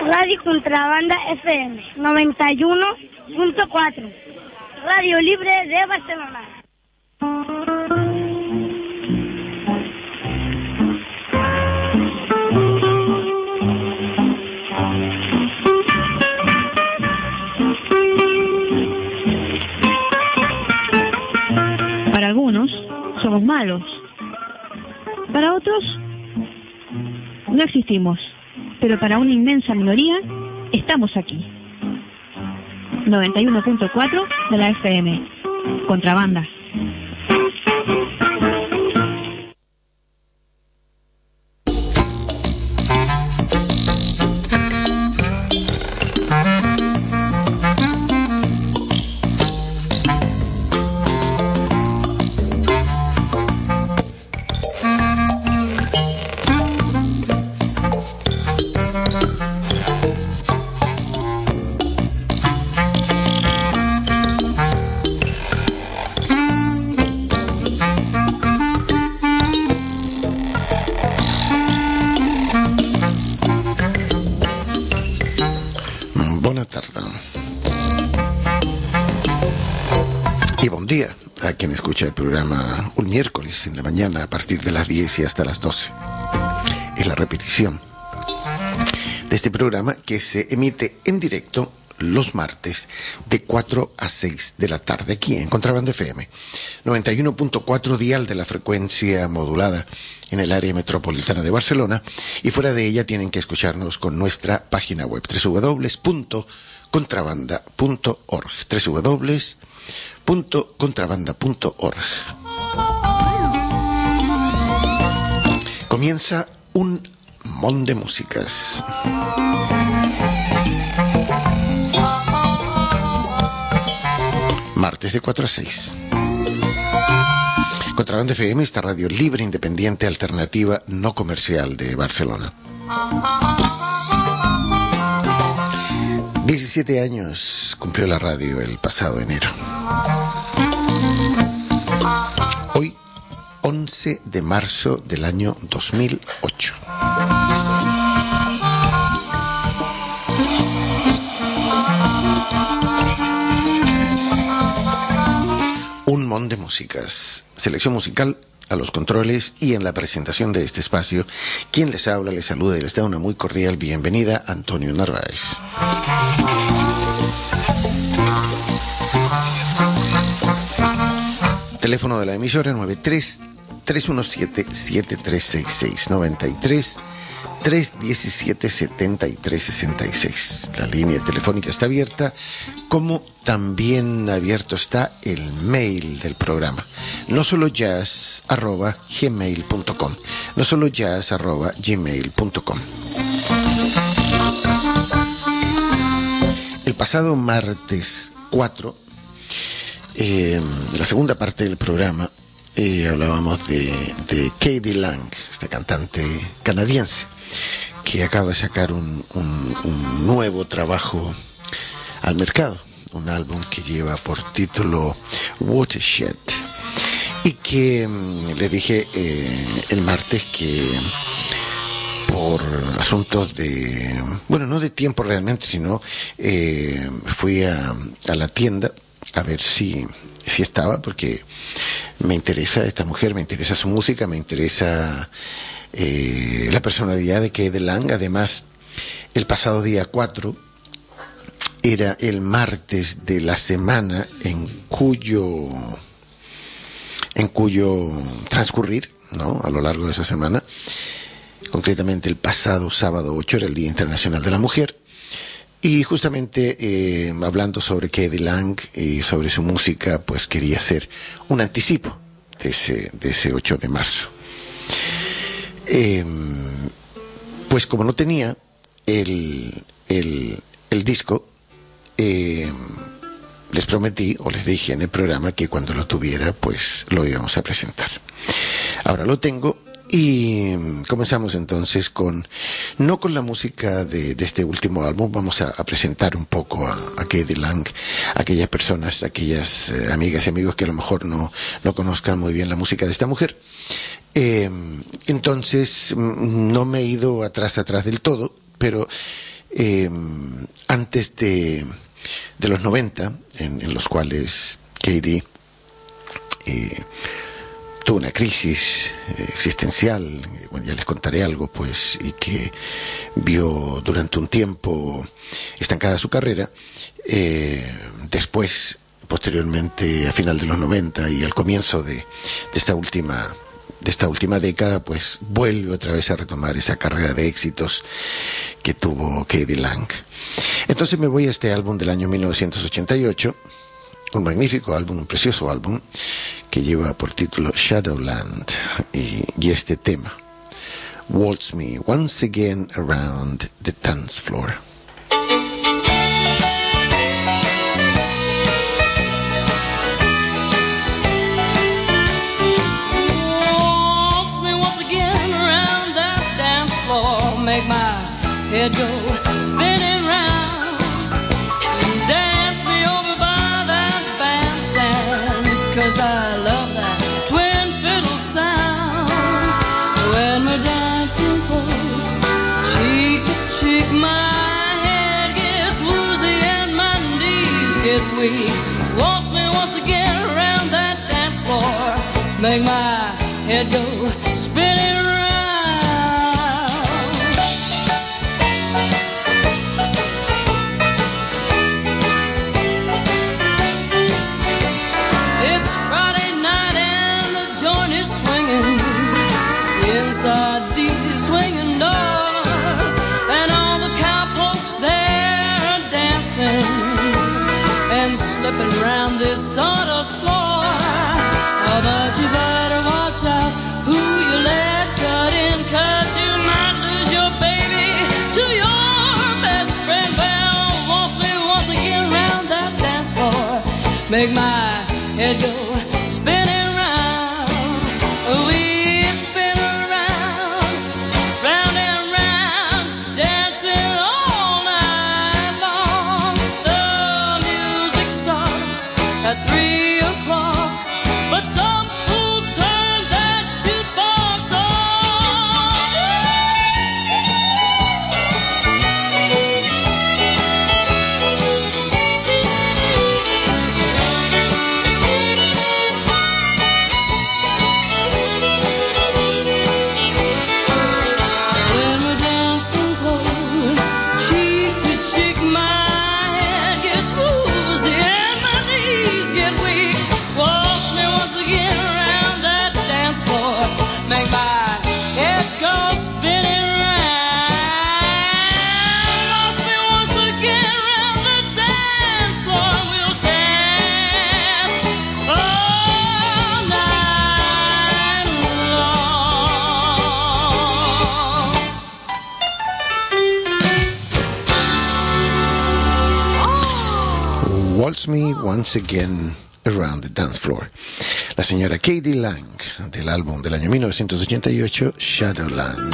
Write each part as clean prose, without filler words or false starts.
Radio Contrabanda FM 91.4. Radio Libre de Barcelona. Para algunos somos malos, para otros no existimos, pero para una inmensa minoría estamos aquí. 91.4 de la FM. Contrabanda. Quien escucha el programa un miércoles en la mañana a partir de las 10 y hasta las 12. Es la repetición de este programa que se emite en directo los martes de 4 a 6 de la tarde aquí en Contrabanda FM 91.4 dial de la frecuencia modulada en el área metropolitana de Barcelona, y fuera de ella tienen que escucharnos con nuestra página web www.contrabanda.org www.contrabanda.org. Comienza un mon de músicas. Martes de 4 a 6. Contrabanda FM, esta radio libre, independiente, alternativa, no comercial de Barcelona. 17 años cumplió la radio el pasado enero. Hoy, 11 de marzo del año 2008. Un mon de músicas. Selección musical a los controles y en la presentación de este espacio, quien les habla, les saluda y les da una muy cordial bienvenida, Antonio Narváez. Teléfono de la emisora 93-317-7366, 93-317-7366. La línea telefónica está abierta, como también abierto está el mail del programa. No solo jazz@gmail.com. No solo jazz@gmail.com. El pasado martes 4, la segunda parte del programa, hablábamos de K.D. Lang, esta cantante canadiense que acaba de sacar un nuevo trabajo al mercado, un álbum que lleva por título Watershed, y que le dije el martes que por asuntos de, bueno, no de tiempo realmente, sino fui a la tienda a ver si estaba, porque me interesa esta mujer, me interesa su música, me interesa la personalidad de K.D. Lang. Además, el pasado día 4 era el martes de la semana en cuyo transcurrir, ¿no?, a lo largo de esa semana, concretamente el pasado sábado 8 era el Día Internacional de la Mujer. Y justamente hablando sobre K.D. Lang y sobre su música, pues quería hacer un anticipo de ese 8 de marzo. Pues como no tenía el disco, les prometí, o les dije en el programa, que cuando lo tuviera, pues lo íbamos a presentar. Ahora lo tengo. Y comenzamos entonces no con la música de este último álbum. Vamos a presentar un poco a K.D. Lang, a aquellas personas, aquellas amigas y amigos que a lo mejor no conozcan muy bien la música de esta mujer. Entonces no me he ido atrás del todo, pero antes de los 90, en los cuales Katie tuvo una crisis existencial, bueno, ya les contaré algo, pues, y que vio durante un tiempo estancada su carrera. Después, posteriormente, a final de los 90 y al comienzo de esta última década, pues vuelve otra vez a retomar esa carrera de éxitos que tuvo K.D. Lang. Entonces me voy a este álbum del año 1988, un magnífico álbum, un precioso álbum, que lleva por título Shadowland, y este tema, Waltz Me Once Again Around the Dance Floor. Make my head go spinning round, dance me over by that bandstand, 'cause I love that twin fiddle sound. When we're dancing close, cheek to cheek, my head gets woozy and my knees get weak. Waltz me once again around that dance floor, make my head go spinning round. Inside these swinging doors, and all the cowpokes there are dancing and slipping round this sawdust floor. Oh, but you better watch out who you let cut in, 'cause you might lose your baby to your best friend. Well, waltz me once again round that dance floor, make my head go spinning round. We at 3 o'clock, but some fool turned that jukebox When we're dancing close, cheek to cheek, my head gets woozy and my knees get weak. Waltz me once again around that dance floor, make my head go spinning round. Waltz me once again around the dance floor, we'll dance all night long. Waltz Me Once Again Around the Dance Floor. La señora K.D. Lang, del álbum del año 1988, Shadowland.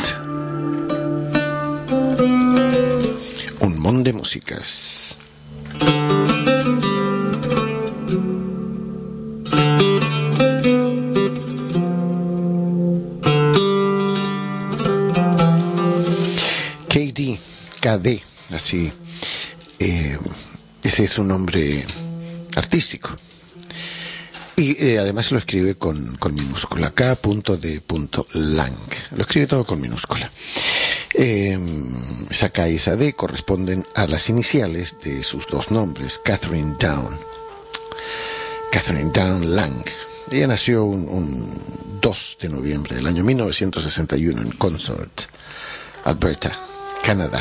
Un mon de músicas. KD, así, ese es su nombre artístico. Y además lo escribe con minúscula, K.D. Lang. Lo escribe todo con minúscula. Esa K y esa D corresponden a las iniciales de sus dos nombres, Catherine Down Lang. Ella nació un 2 de noviembre del año 1961 en Consort, Alberta, Canadá.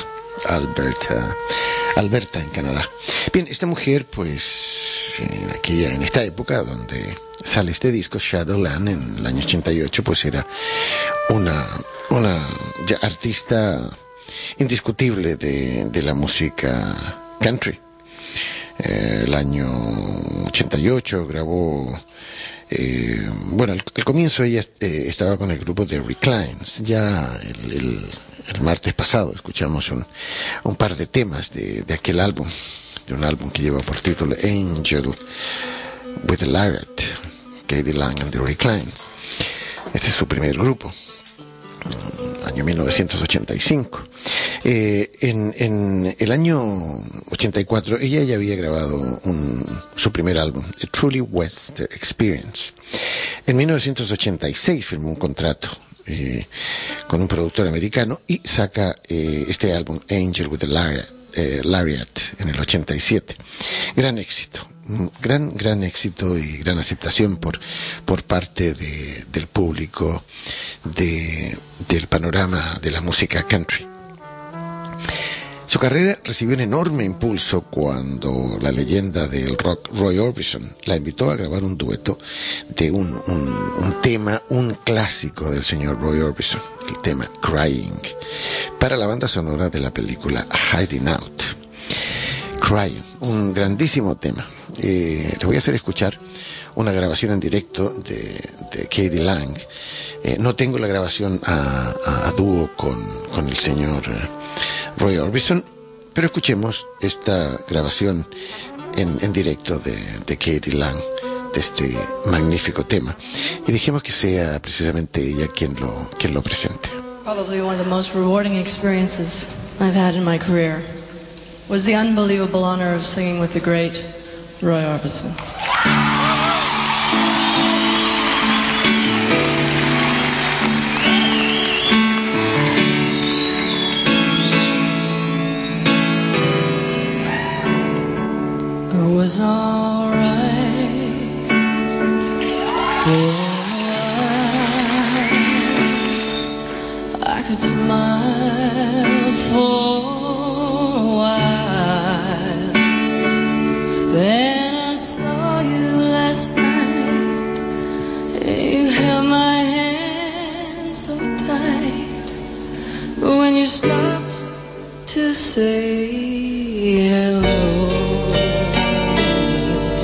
Alberta en Canadá. Bien, esta mujer, pues, en esta época donde sale este disco, Shadowland, en el año 88, pues era una ya artista indiscutible de la música country. El año 88 grabó, al comienzo ella estaba con el grupo de Reclines. Ya el martes pasado escuchamos un par de temas de aquel álbum, de un álbum que lleva por título Angel with a Lariat, K.D. Lang and the Reclines. Este es su primer grupo, año 1985. En el año 84 ella ya había grabado su primer álbum, A Truly Western Experience. En 1986 firmó un contrato con un productor americano y saca este álbum, Angel with the Lariat, en el 87. Gran éxito, gran éxito y gran aceptación por parte del público del panorama de la música country. Su carrera recibió un enorme impulso cuando la leyenda del rock Roy Orbison la invitó a grabar un dueto de un tema, un clásico del señor Roy Orbison, el tema Crying, para la banda sonora de la película Hiding Out. Crying, un grandísimo tema. Le voy a hacer escuchar una grabación en directo de K.D. Lang. No tengo la grabación a dúo con el señor Roy Orbison, pero escuchemos esta grabación en directo de K.D. Lang, de este magnífico tema, y dejemos que sea precisamente ella quien lo presente. Probably one of the most rewarding experiences I've had in my career was the unbelievable honor of singing with the great Roy Orbison. It was alright for a while. I could smile for a while. Then I saw you last night. You held my hand so tight. But when you stopped to say hello,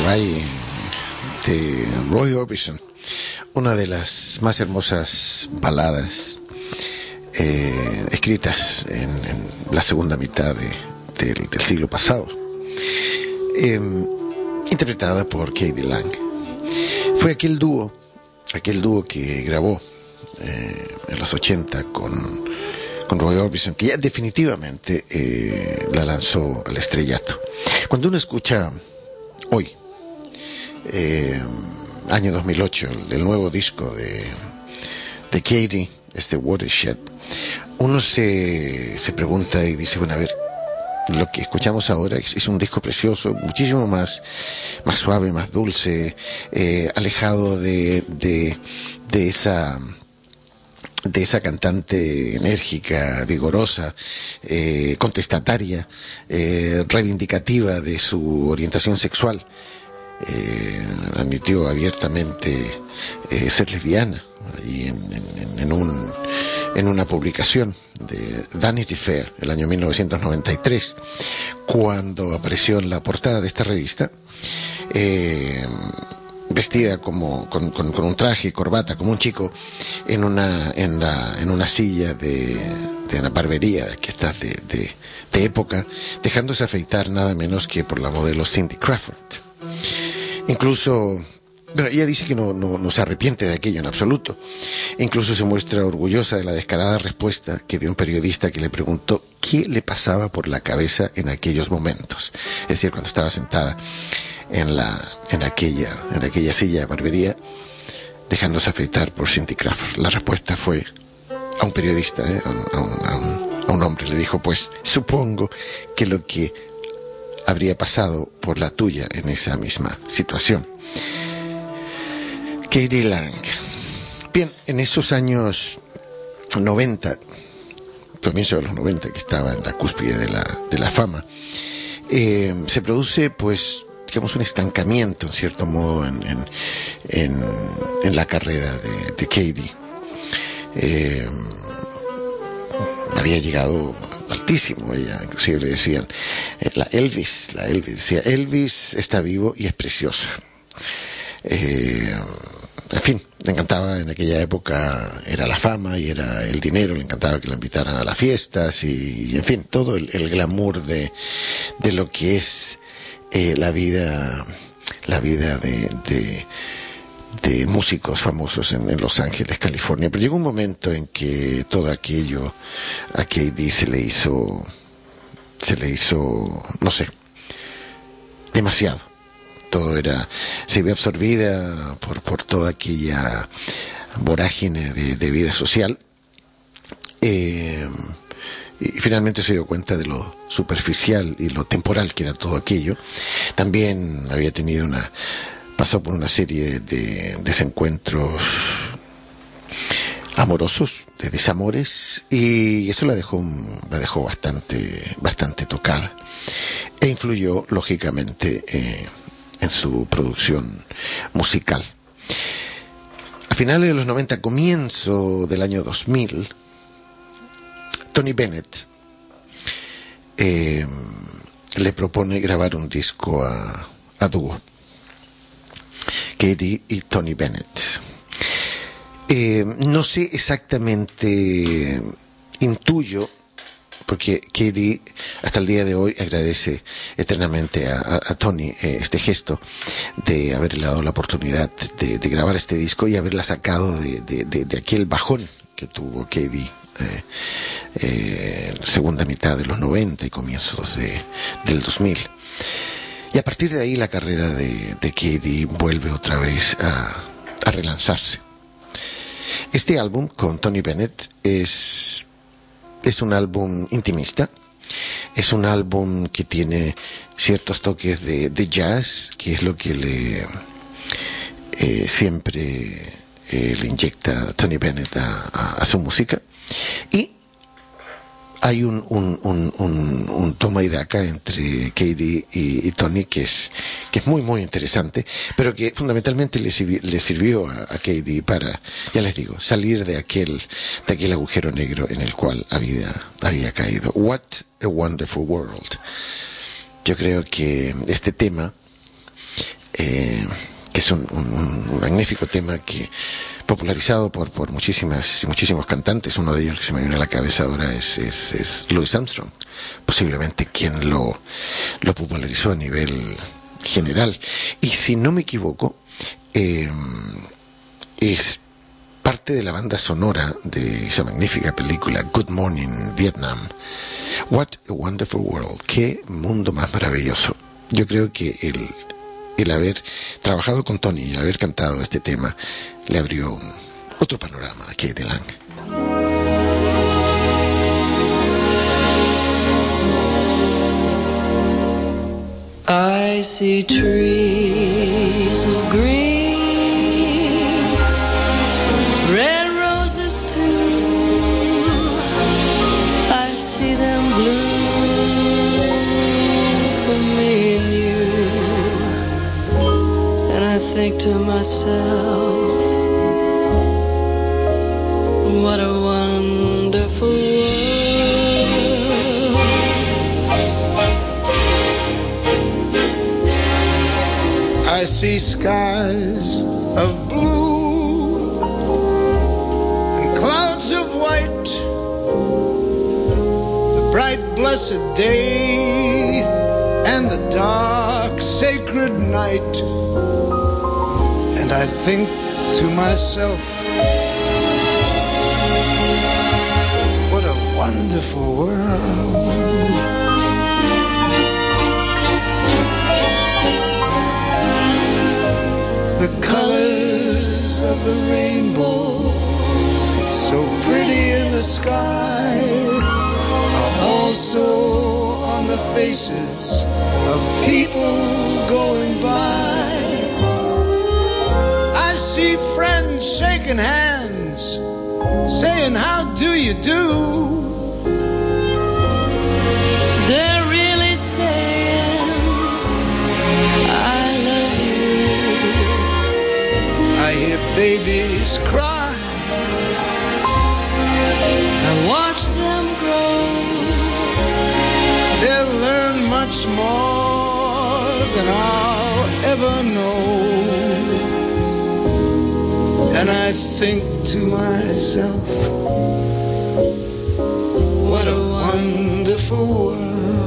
Goodbye de Roy Orbison, una de las más hermosas baladas escritas en la segunda mitad del siglo pasado, interpretada por K.D. Lang. Fue aquel dúo que grabó en los 80 con Roy Orbison, que ya definitivamente la lanzó al estrellato. Cuando uno escucha hoy, año 2008, el nuevo disco de K.D., Watershed, uno se pregunta y dice, bueno, a ver, lo que escuchamos ahora es un disco precioso, muchísimo más suave, más dulce, alejado de esa cantante enérgica, vigorosa, contestataria, reivindicativa de su orientación sexual. Admitió abiertamente ser lesbiana y en una publicación de Vanity Fair el año 1993, cuando apareció en la portada de esta revista, vestida con un traje y corbata como un chico en una silla de una barbería que está de época, dejándose afeitar nada menos que por la modelo Cindy Crawford. Incluso, bueno, ella dice que no se arrepiente de aquello en absoluto. Incluso se muestra orgullosa de la descarada respuesta que dio un periodista que le preguntó qué le pasaba por la cabeza en aquellos momentos. Es decir, cuando estaba sentada en aquella silla de barbería, dejándose afeitar por Cindy Crawford. La respuesta fue a un periodista, a un hombre, le dijo, pues supongo que lo que habría pasado por la tuya en esa misma situación. K.D. Lang. Bien, en esos años 90, comienzo de los 90, que estaba en la cúspide de la fama, se produce, pues, digamos, un estancamiento, en cierto modo, en la carrera de K.D. Había llegado altísimo, ella inclusive le decían la Elvis, decía, Elvis está vivo y es preciosa. En fin, le encantaba en aquella época, era la fama y era el dinero, le encantaba que la invitaran a las fiestas y en fin, todo el glamour de lo que es la vida de músicos famosos en Los Ángeles, California. Pero llegó un momento en que todo aquello a K.D. se le hizo, no sé, demasiado. Se ve absorbida por toda aquella vorágine de vida social, y finalmente se dio cuenta de lo superficial y lo temporal que era todo aquello. También había tenido pasó por una serie de desencuentros amorosos, de desamores, y eso la dejó bastante tocada, e influyó lógicamente en su producción musical. A finales de los 90, comienzo del año 2000, Tony Bennett le propone grabar un disco a dúo, K.D. y Tony Bennett. No sé exactamente, intuyo, porque K.D. hasta el día de hoy agradece eternamente a Tony este gesto de haberle dado la oportunidad de grabar este disco y haberla sacado de aquel bajón que tuvo K.D. Segunda mitad de los 90 y comienzos del 2000. Y a partir de ahí la carrera de K.D. vuelve otra vez a relanzarse. Este álbum con Tony Bennett es un álbum intimista, es un álbum que tiene ciertos toques de jazz, que es lo que siempre le inyecta Tony Bennett a su música, y hay un toma y daca entre K.D. y Tony que es muy muy interesante, pero que fundamentalmente le sirvió a K.D. para, ya les digo, salir de aquel agujero negro en el cual había caído. What a Wonderful World. Yo creo que este tema que es un magnífico tema que popularizado por muchísimos cantantes. Uno de ellos que se me viene a la cabeza ahora es Louis Armstrong, posiblemente quien lo popularizó a nivel general. Y si no me equivoco, es parte de la banda sonora de esa magnífica película Good Morning Vietnam. What a Wonderful World. Qué mundo más maravilloso. Yo creo que el haber trabajado con Tony y el haber cantado este tema le abrió otro panorama a K.D. Lang. I see trees of green, red roses too. I see them bloom for me and you. And I think to myself, what a wonderful world. I see skies of blue and clouds of white, the bright blessed day and the dark sacred night. And I think to myself, what a wonderful world. The colors of the rainbow, so pretty in the sky, are also on the faces of people going by. I see friends shaking hands, saying, how do you do? They're really saying, I love you. I hear babies cry, I watch them grow. they'll learn much more than I'll ever know. And I think to myself, what a wonderful world.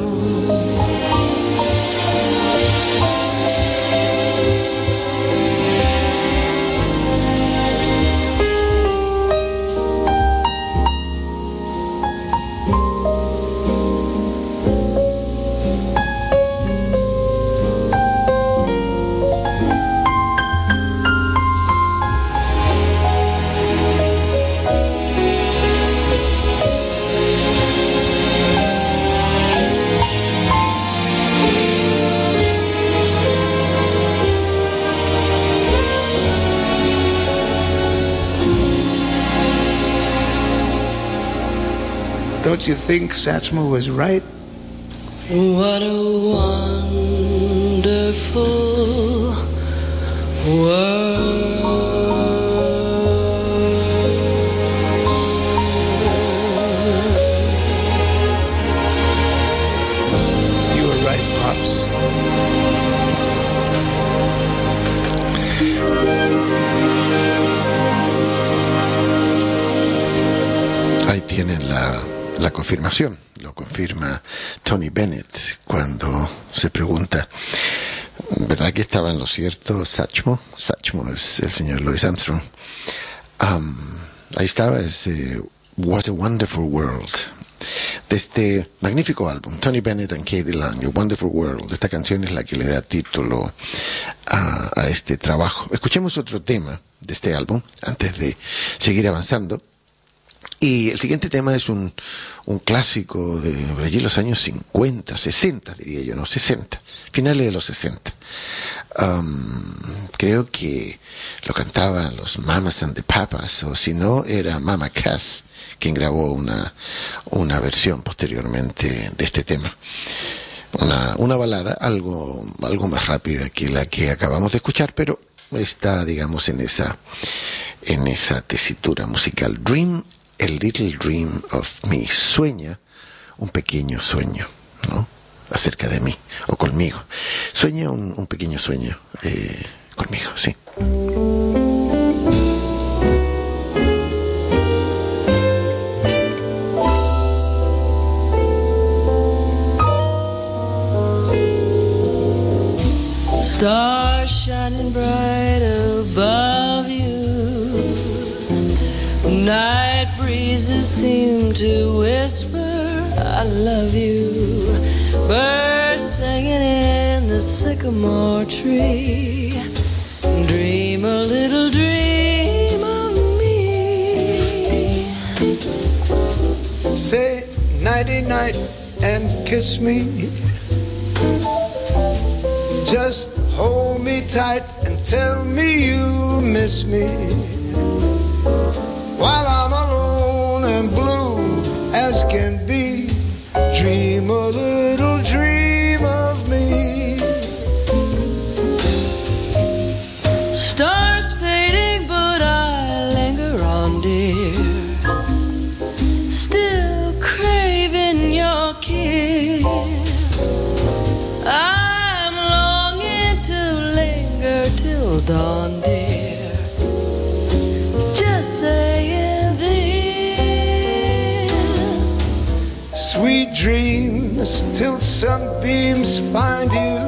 Don't you think Satchmo was right? What a wonderful world. You were right, Pops. Ahí tienen la confirmación, lo confirma Tony Bennett cuando se pregunta, ¿verdad que estaba en lo cierto Satchmo? Satchmo es el señor Louis Armstrong. Ahí estaba ese What a Wonderful World, de este magnífico álbum, Tony Bennett and K.D. Lang, A Wonderful World. Esta canción es la que le da título a este trabajo. Escuchemos otro tema de este álbum antes de seguir avanzando. Y el siguiente tema es un clásico de allí los años 50, 60 diría yo, no, 60, finales de los 60. Creo que lo cantaban los Mamas and the Papas, o si no, era Mama Cass quien grabó una versión posteriormente de este tema. Una balada algo más rápida que la que acabamos de escuchar, pero está, digamos, en esa tesitura musical. Dream a little dream of me. Sueña un pequeño sueño, ¿no? Acerca de mí, o conmigo. Sueña un pequeño sueño conmigo, sí. Stars shining bright above you. Night breezes seem to whisper, I love you. Birds singing in the sycamore tree. Dream a little dream of me. Say nighty night and kiss me. Just hold me tight and tell me you miss me. While I'm alone and blue as can be, dream a little dream of me. Stars fading, but I linger on, dear. Still craving your kiss. I'm longing to linger till dawn, dear. Just saying this. Sweet dreams till sunbeams find you.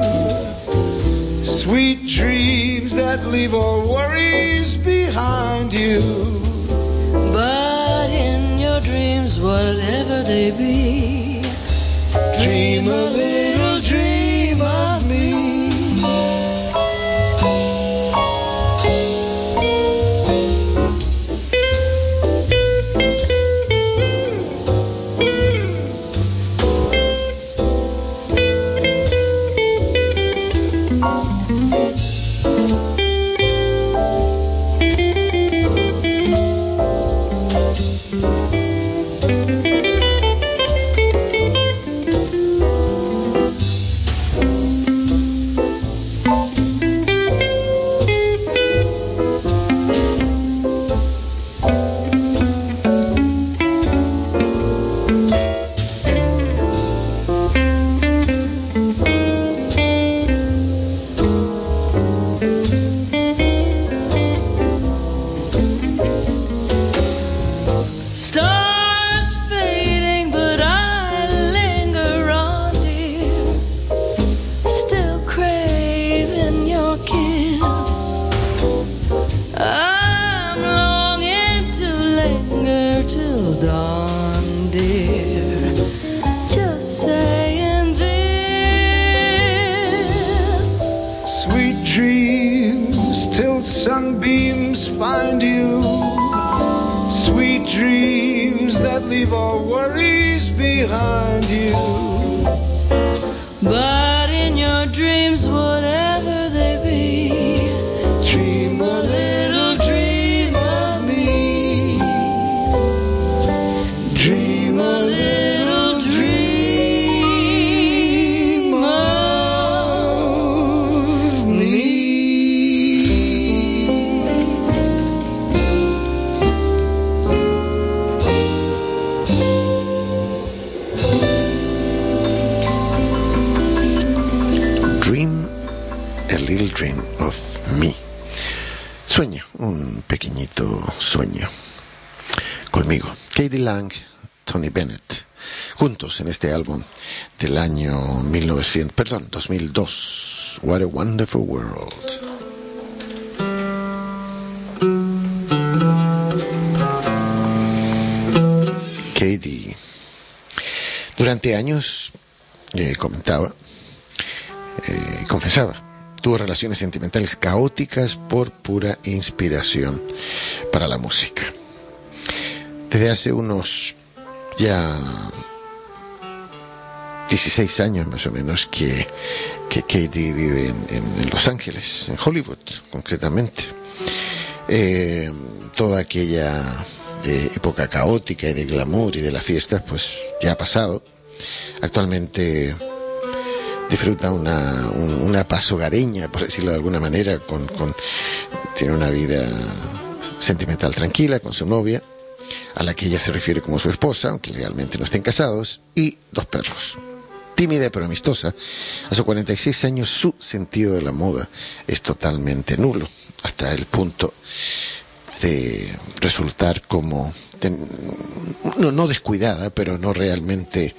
Sweet dreams that leave all worries behind you. But in your dreams, whatever they be, Dream a little dream of me. stars fading, but I linger on, dear. Still craving your kiss. I'm longing to linger till dawn, dear. Just saying this. Sweet dreams till sunbeams find you. Sweet dreams that leave all worries behind you. But in your dreams, whatever they be, Dream a little dream of me. Dream a little dream of me. Dream a little dream of me. Sueña, un pequeñito sueño conmigo. K.D. Lang, Tony Bennett, juntos en este álbum del año 2002. What a Wonderful World. K.D. Durante años confesaba, tuvo relaciones sentimentales caóticas por pura inspiración para la música. Desde hace unos ya 16 años más o menos que K.D. vive en Los Ángeles, en Hollywood concretamente. Toda aquella época caótica y de glamour y de las fiestas pues ya ha pasado. Actualmente disfruta una paz hogareña, por decirlo de alguna manera, tiene una vida sentimental tranquila con su novia, a la que ella se refiere como su esposa, aunque legalmente no estén casados, y 2 perros. tímida pero amistosa, a sus 46 años su sentido de la moda es totalmente nulo, hasta el punto de resultar como no descuidada, pero no realmente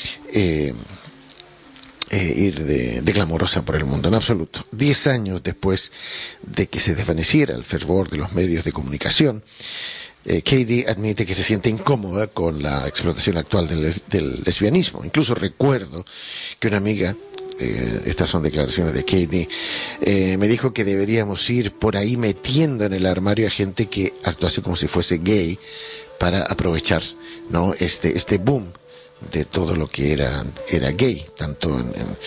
ir de glamorosa por el mundo en absoluto. 10 años después de que se desvaneciera el fervor de los medios de comunicación, Katie admite que se siente incómoda con la explotación actual del lesbianismo. Incluso recuerdo que una amiga, estas son declaraciones de Katie, me dijo que deberíamos ir por ahí metiendo en el armario a gente que actuase como si fuese gay para aprovechar, ¿no?, este boom de todo lo que era gay, tanto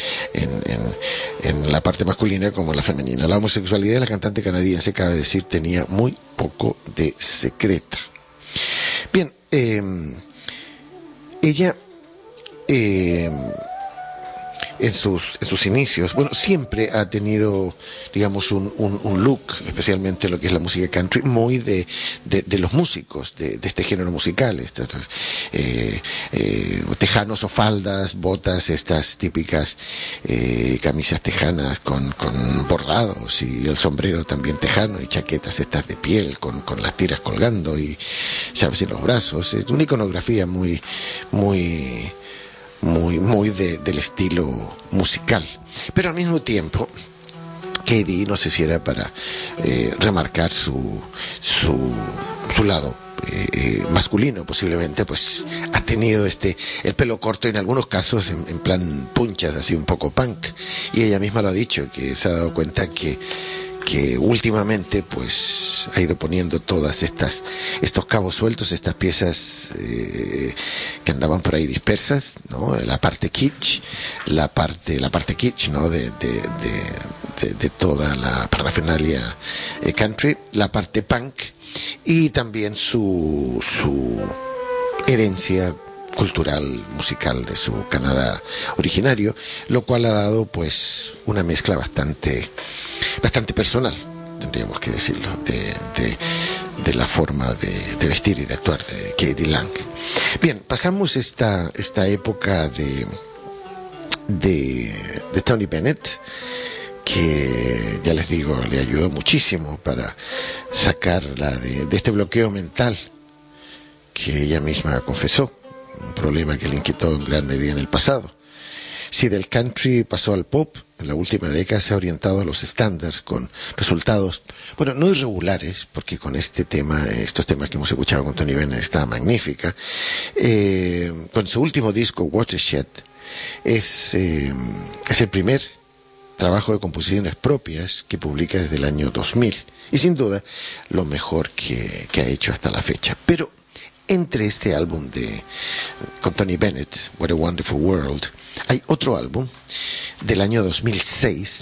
en la parte masculina como en la femenina. La homosexualidad de la cantante canadiense, cabe decir, tenía muy poco de secreta. Bien, ella en sus inicios, bueno, siempre ha tenido, digamos, un look, especialmente lo que es la música country, muy de los músicos de este género musical, tejanos o faldas, botas, estas típicas camisas tejanas con bordados, y el sombrero también tejano, y chaquetas estas de piel con las tiras colgando y llaves en los brazos. Es una iconografía muy del estilo musical, pero al mismo tiempo Katie, no sé si era para remarcar su lado masculino, posiblemente, pues ha tenido el pelo corto en algunos casos en plan punchas, así un poco punk, y ella misma lo ha dicho, que se ha dado cuenta que últimamente pues ha ido poniendo todas estos cabos sueltos, estas piezas que andaban por ahí dispersas, ¿no? La parte kitsch, ¿no?, de toda la parafernalia country, la parte punk, y también su herencia cultural, musical de su Canadá originario, lo cual ha dado pues una mezcla bastante personal, tendríamos que decirlo, de la forma de vestir y de actuar de Katie Lang. Bien, pasamos esta época de Tony Bennett, que ya les digo, le ayudó muchísimo para sacarla de este bloqueo mental que ella misma confesó, un problema que le inquietó en gran medida en el pasado. Si del country pasó al pop, en la última década se ha orientado a los estándares con resultados, bueno, no irregulares, porque con estos temas que hemos escuchado con Tony Bennett está magnífica. Con su último disco, Watershed, es el primer trabajo de composiciones propias que publica desde el año 2000, y sin duda lo mejor que ha hecho hasta la fecha. Pero entre este álbum con Tony Bennett, What a Wonderful World, hay otro álbum del año 2006,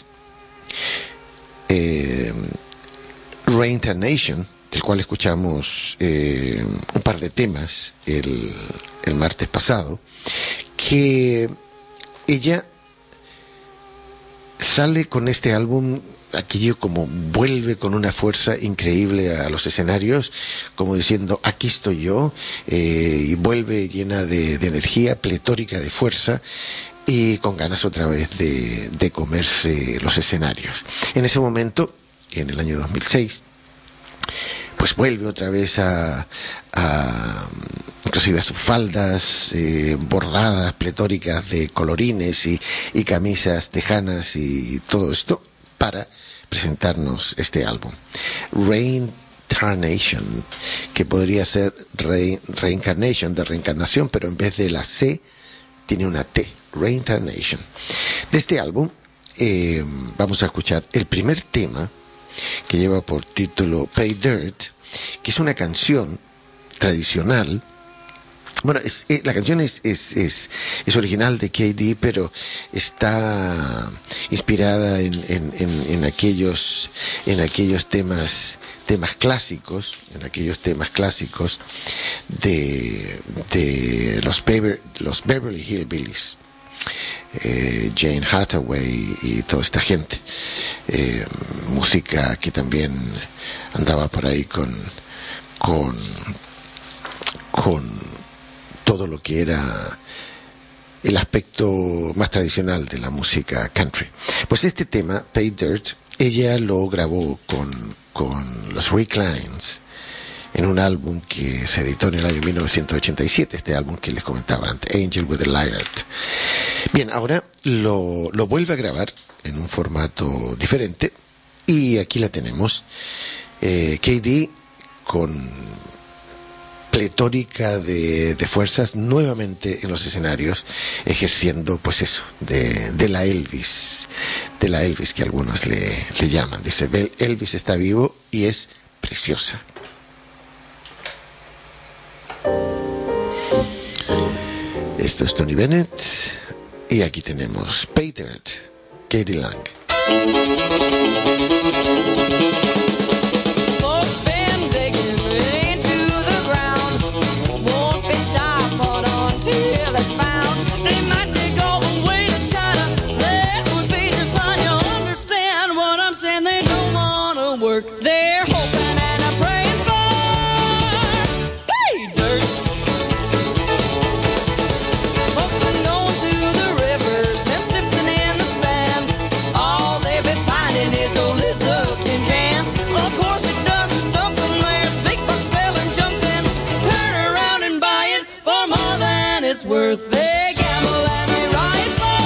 Reincarnation, del cual escuchamos un par de temas el martes pasado, que ella sale con este álbum, aquello como vuelve con una fuerza increíble a los escenarios, como diciendo, aquí estoy yo, y vuelve llena de energía, pletórica de fuerza, y con ganas otra vez de comerse los escenarios. En ese momento, en el año 2006, pues vuelve otra vez inclusive a sus faldas bordadas, pletóricas de colorines y camisas tejanas y todo esto, para presentarnos este álbum, Reincarnation, que podría ser Reincarnation, de reencarnación, pero en vez de la C tiene una T, Reincarnation. De este álbum vamos a escuchar el primer tema, que lleva por título Pay Dirt, que es una canción tradicional. Bueno, la canción es original de Katie, pero está inspirada en aquellos temas clásicos, de los Beverly Hillbillies, Jane Hathaway y toda esta gente, música que también andaba por ahí con todo lo que era el aspecto más tradicional de la música country. Pues este tema, Pay Dirt, ella lo grabó con los Reclines en un álbum que se editó en el año 1987, este álbum que les comentaba antes, Angel with a Lyre. Bien, ahora lo vuelve a grabar en un formato diferente y aquí la tenemos, KD con pletórica de fuerzas nuevamente en los escenarios, ejerciendo pues eso, de la Elvis que algunos le llaman. Dice, Elvis está vivo y es preciosa. Esto es Tony Bennett y aquí tenemos Pay Dirt, K.D. Lang. Worth they gamble and they ride for.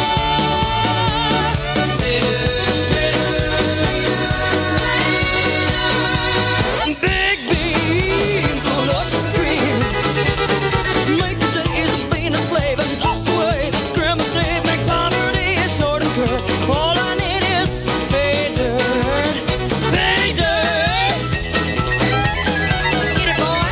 Big beans on luscious greens make the days of being a slave and toss away the scrim and save. Make poverty a short and curved. All I need is pay dirt, pay dirt. Get it, boy.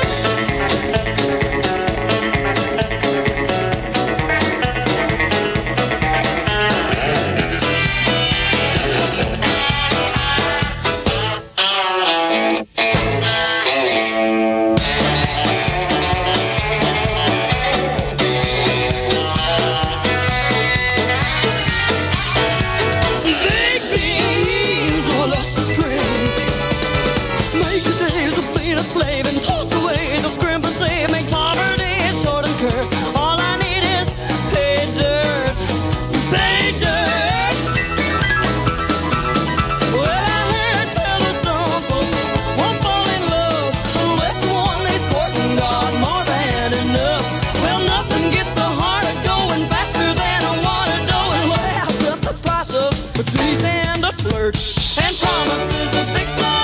Slave and toss away the scrimp and say make poverty short and curved. All I need is pay dirt, pay dirt. Well, I heard tell of some folks won't fall in love unless the one they's courting got more than enough. Well, nothing gets the heart of going faster than a water dough, and laughs at the price of a tease and a flirt and promises of fixed life.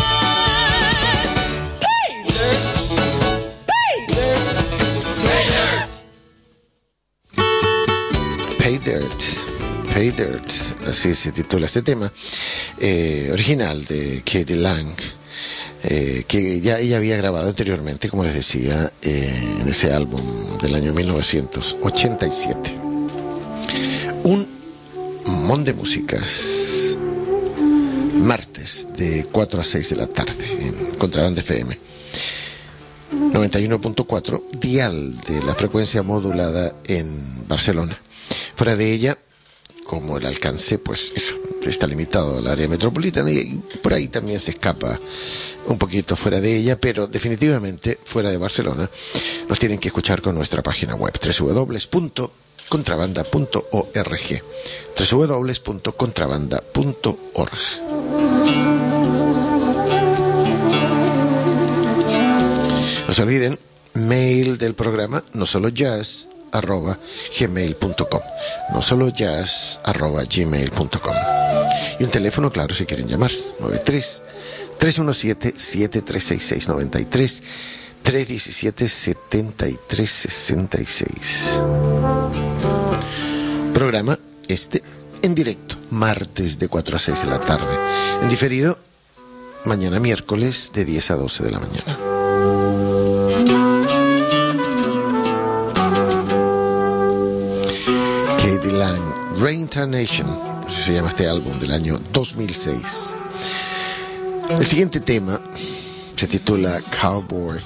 Pay Dirt, así se titula este tema, original de K.D. Lang, que ya ella había grabado anteriormente, como les decía, en ese álbum del año 1987. Un montón de músicas, martes de 4 a 6 de la tarde en Contrabanda FM 91.4, dial de la frecuencia modulada en Barcelona. Fuera de ella, como el alcance, pues eso, está limitado al área metropolitana y por ahí también se escapa un poquito fuera de ella, pero definitivamente fuera de Barcelona nos tienen que escuchar con nuestra página web www.contrabanda.org www.contrabanda.org. No se olviden, mail del programa, no solo jazz, @gmail.com, no solo jazz@gmail.com, y un teléfono, claro, si quieren llamar, 93-317-7366, 93-317-7366. Programa en directo, martes de 4 a 6 de la tarde, en diferido mañana miércoles de 10 a 12 de la mañana. K.D. Lang, Reincarnation, así se llama este álbum del año 2006. El siguiente tema se titula Cowgirl.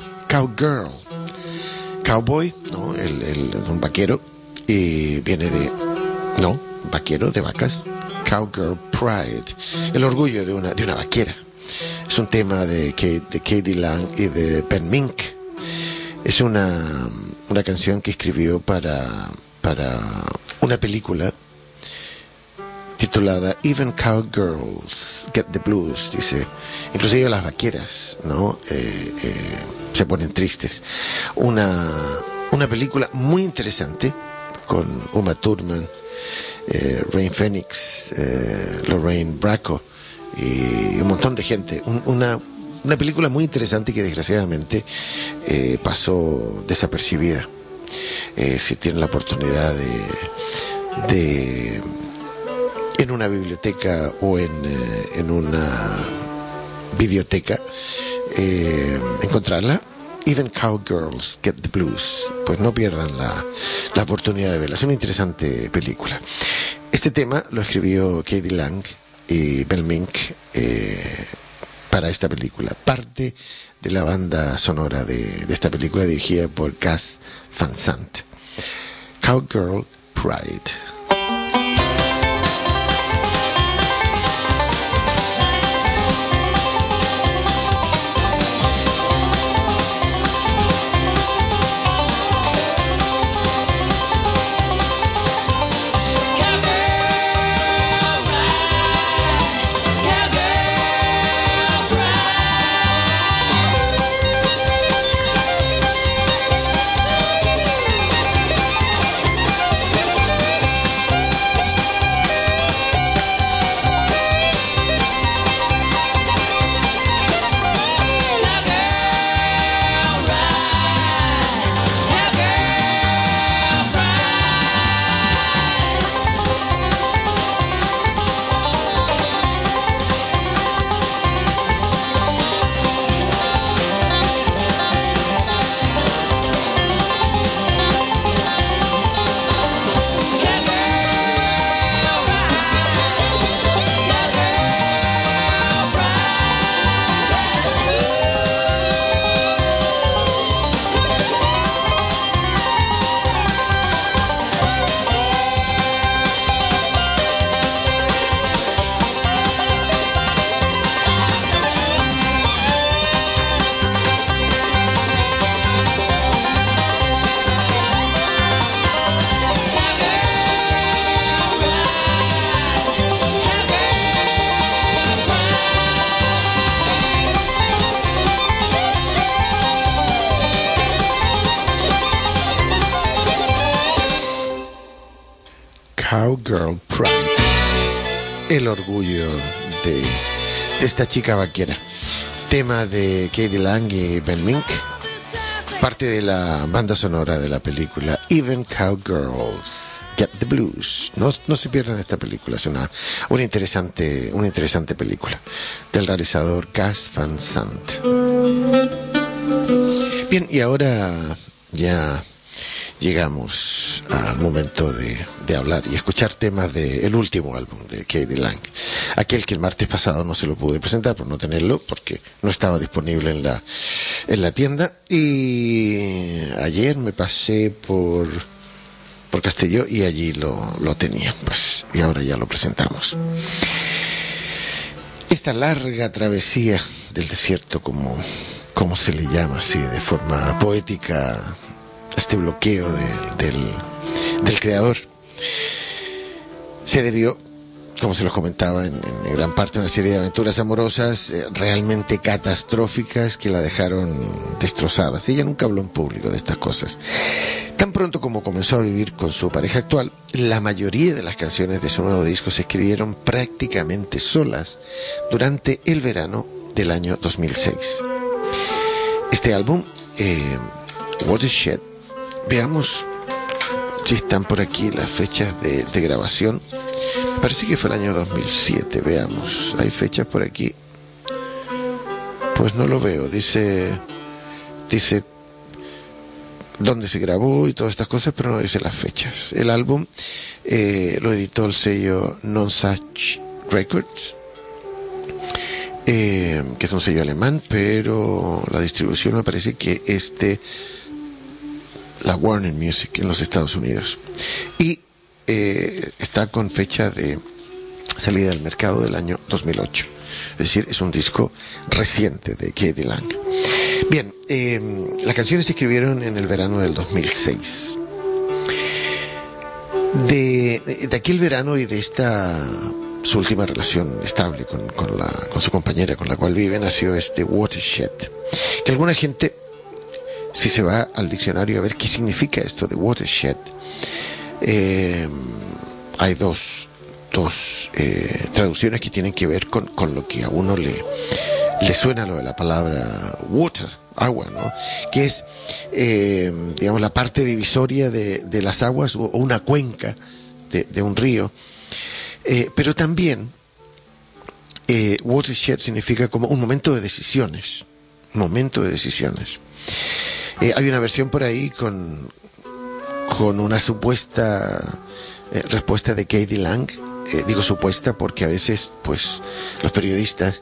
Cowboy, ¿no? Un vaquero, y viene de, no, vaquero de vacas. Cowgirl Pride, el orgullo de una vaquera. Es un tema de K.D. Lang y de Ben Mink. Es una canción que escribió para para una película titulada Even Cowgirls Get the Blues. Dice, inclusive las vaqueras, ¿no? Se ponen tristes. Una película muy interesante con Uma Thurman, Rain Phoenix, Lorraine Bracco y un montón de gente. Una película muy interesante que desgraciadamente pasó desapercibida. Si tienen la oportunidad de en una biblioteca o en una videoteca encontrarla, Even Cowgirls Get the Blues, pues no pierdan la oportunidad de verla. Es una interesante película. Este tema lo escribió K.D. Lang y Bell Mink para esta película, parte de la banda sonora de esta película dirigida por Gus Van Sant. Cowgirl Pride. Cowgirl Pride, el orgullo de esta chica vaquera. Tema de K.D. Lang y Ben Mink, parte de la banda sonora de la película Even Cowgirls Get the Blues. No se pierdan esta película, es una interesante película del realizador Gus Van Sant. Bien, y ahora ya llegamos al momento de hablar y escuchar temas del último álbum de K.D. Lang, aquel que el martes pasado no se lo pude presentar por no tenerlo, porque no estaba disponible en la tienda, y ayer me pasé por Castelló y allí lo tenía, pues, y ahora ya lo presentamos. Esta larga travesía del desierto, como se le llama así de forma poética, este bloqueo del creador, se debió, como se los comentaba, en gran parte a una serie de aventuras amorosas realmente catastróficas que la dejaron destrozadas. Ella nunca habló en público de estas cosas. Tan pronto como comenzó a vivir con su pareja actual, la mayoría de las canciones de su nuevo disco se escribieron prácticamente solas durante el verano del año 2006. Este álbum, Watershed, veamos si están por aquí las fechas de grabación. Parece que fue el año 2007, veamos. ¿Hay fechas por aquí? Pues no lo veo. Dice dónde se grabó y todas estas cosas, pero no dice las fechas. El álbum lo editó el sello Nonsuch Records, que es un sello alemán, pero la distribución me parece que la Warner Music en los Estados Unidos, y está con fecha de salida al mercado del año 2008, es decir, es un disco reciente de K.D. Lang. Bien, las canciones se escribieron en el verano del 2006. De aquel verano y de esta su última relación estable con su compañera con la cual vive, nació este Watershed, que alguna gente, si se va al diccionario a ver qué significa esto de Watershed, hay dos traducciones que tienen que ver con lo que a uno le suena lo de la palabra water, agua, ¿no? Que es, digamos, la parte divisoria de las aguas o una cuenca de un río. Pero también watershed significa como un momento de decisiones. Un momento de decisiones. Hay una versión por ahí con una supuesta respuesta de K.D. Lang. Digo supuesta porque a veces pues los periodistas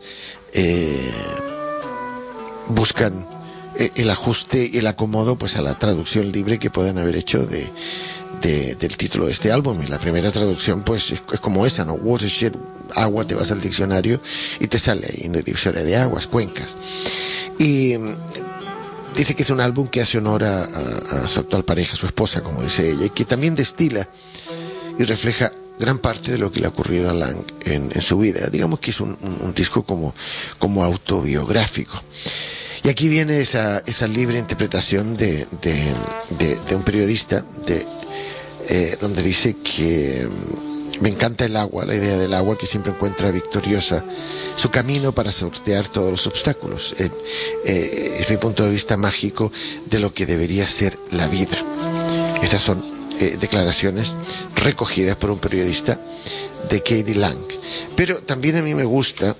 buscan el ajuste y el acomodo pues a la traducción libre que pueden haber hecho del título de este álbum. Y la primera traducción pues es como esa, ¿no? Watershed, agua, te vas al diccionario y te sale ahí una divisoria de aguas, cuencas. Y dice que es un álbum que hace honor a su actual pareja, su esposa, como dice ella, y que también destila y refleja gran parte de lo que le ha ocurrido a Lang en su vida. Digamos que es un disco como autobiográfico. Y aquí viene esa libre interpretación de un periodista donde dice que me encanta el agua, la idea del agua que siempre encuentra victoriosa su camino para sortear todos los obstáculos. Es mi punto de vista mágico de lo que debería ser la vida. Esas son declaraciones recogidas por un periodista de K.D. Lang. Pero también a mí me gusta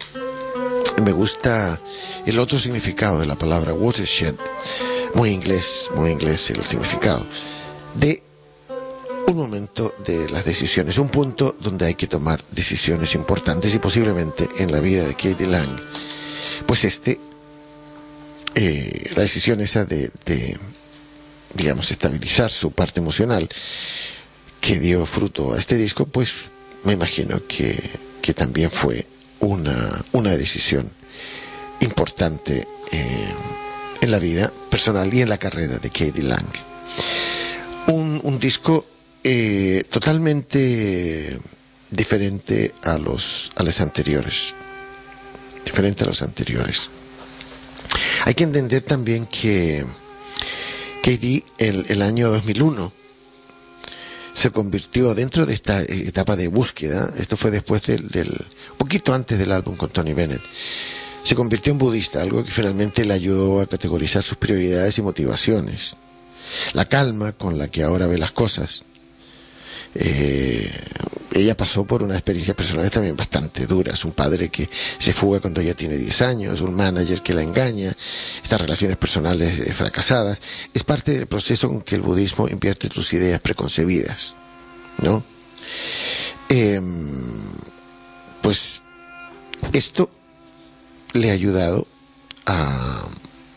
el otro significado de la palabra watershed, muy inglés el significado, de un momento de las decisiones, un punto donde hay que tomar decisiones importantes, y posiblemente en la vida de K.D. Lang, pues la decisión esa de digamos, estabilizar su parte emocional que dio fruto a este disco, pues me imagino que también fue una decisión importante en la vida personal y en la carrera de K.D. Lang. Un disco totalmente diferente a los anteriores. Hay que entender también que K.D. el año 2001 se convirtió dentro de esta etapa de búsqueda. Esto fue después poquito antes del álbum con Tony Bennett. Se convirtió en budista, algo que finalmente le ayudó a categorizar sus prioridades y motivaciones. La calma con la que ahora ve las cosas. Ella pasó por una experiencia personal también bastante dura. Un padre que se fuga cuando ella tiene 10 años, un manager que la engaña, estas relaciones personales fracasadas. Es parte del proceso con que el budismo invierte tus ideas preconcebidas, ¿no? Pues esto le ha ayudado a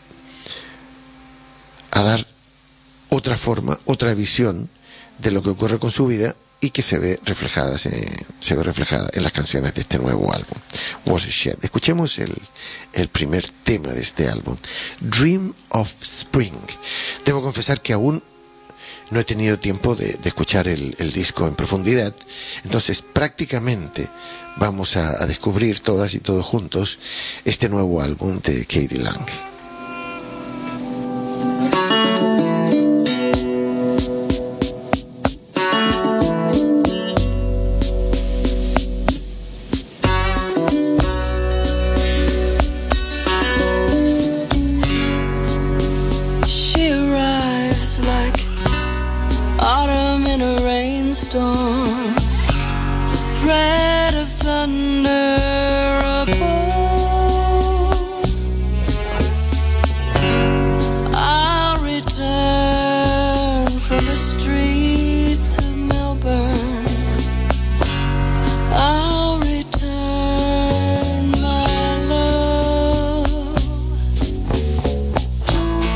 dar otra forma, otra visión de lo que ocurre con su vida, y que se ve reflejada en las canciones de este nuevo álbum, Watershed. Escuchemos el primer tema de este álbum, Dream of Spring. Debo confesar que aún no he tenido tiempo de escuchar el disco en profundidad, entonces prácticamente vamos a descubrir todas y todos juntos este nuevo álbum de K.D. Lang.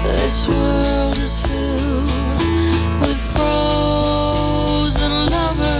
Lovers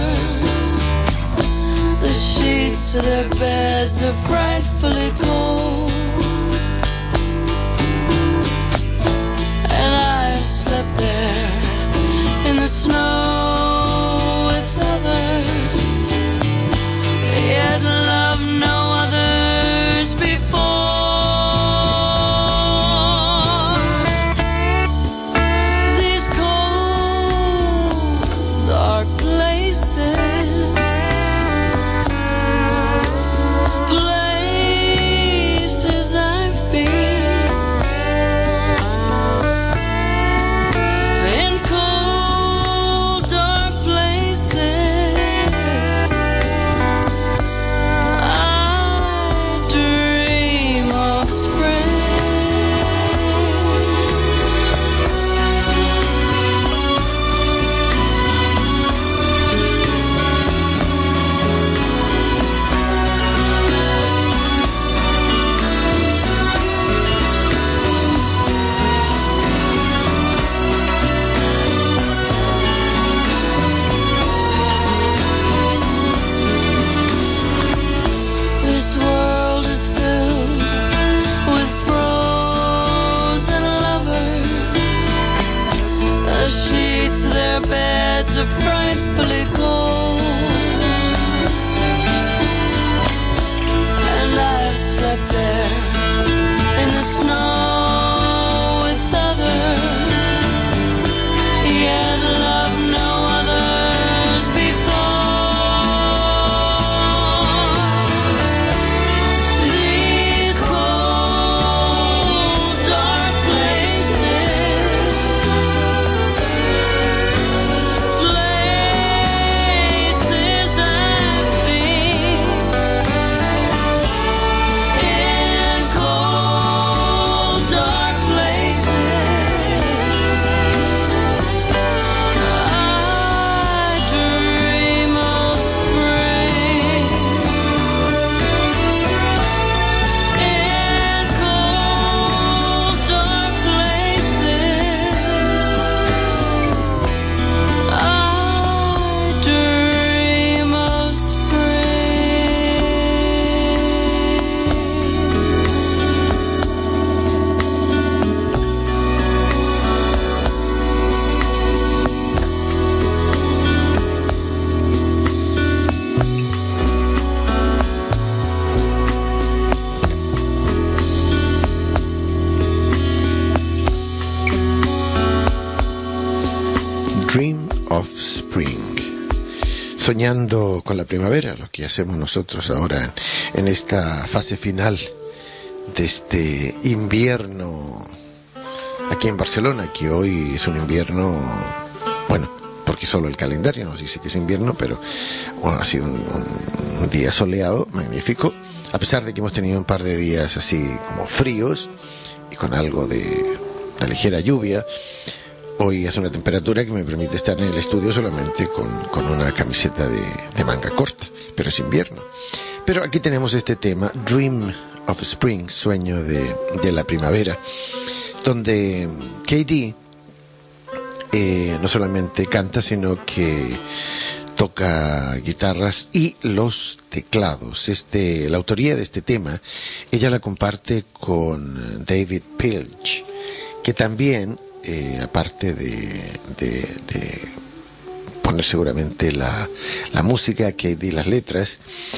Dream of Spring. Soñando con la primavera, lo que hacemos nosotros ahora en esta fase final de este invierno aquí en Barcelona, que hoy es un invierno, bueno, porque solo el calendario nos dice que es invierno, pero bueno, ha sido un día soleado, magnífico, a pesar de que hemos tenido un par de días así como fríos y con algo de una ligera lluvia. Hoy hace una temperatura que me permite estar en el estudio solamente con una camiseta de manga corta, pero es invierno. Pero aquí tenemos este tema, Dream of Spring, sueño de la primavera, donde KD no solamente canta, sino que toca guitarras y los teclados. La autoría de este tema, ella la comparte con David Pilch, que también, aparte de poner seguramente la música, KD las letras,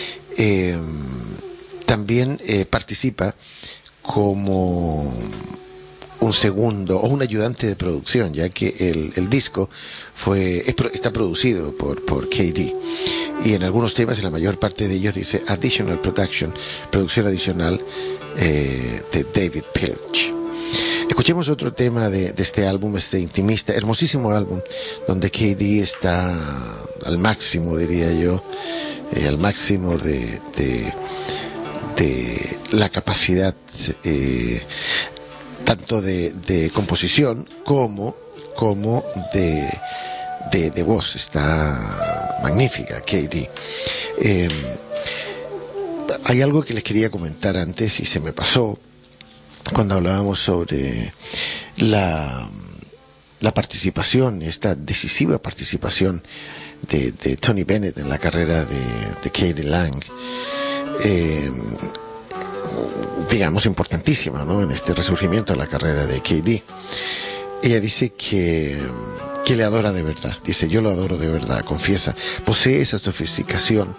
también participa como un segundo o un ayudante de producción, ya que el disco está producido por KD, y en algunos temas, en la mayor parte de ellos, dice additional production, producción adicional de David Pilch. Escuchemos otro tema de este álbum, este intimista, hermosísimo álbum, donde KD está al máximo, diría yo, al máximo de la capacidad tanto de composición como de voz. Está magnífica KD. Hay algo que les quería comentar antes y se me pasó cuando hablábamos sobre la participación, esta decisiva participación de Tony Bennett en la carrera de K.D. Lang, digamos importantísima, ¿no?, en este resurgimiento de la carrera de KD. Ella dice que le adora de verdad, dice: yo lo adoro de verdad, confiesa, posee esa sofisticación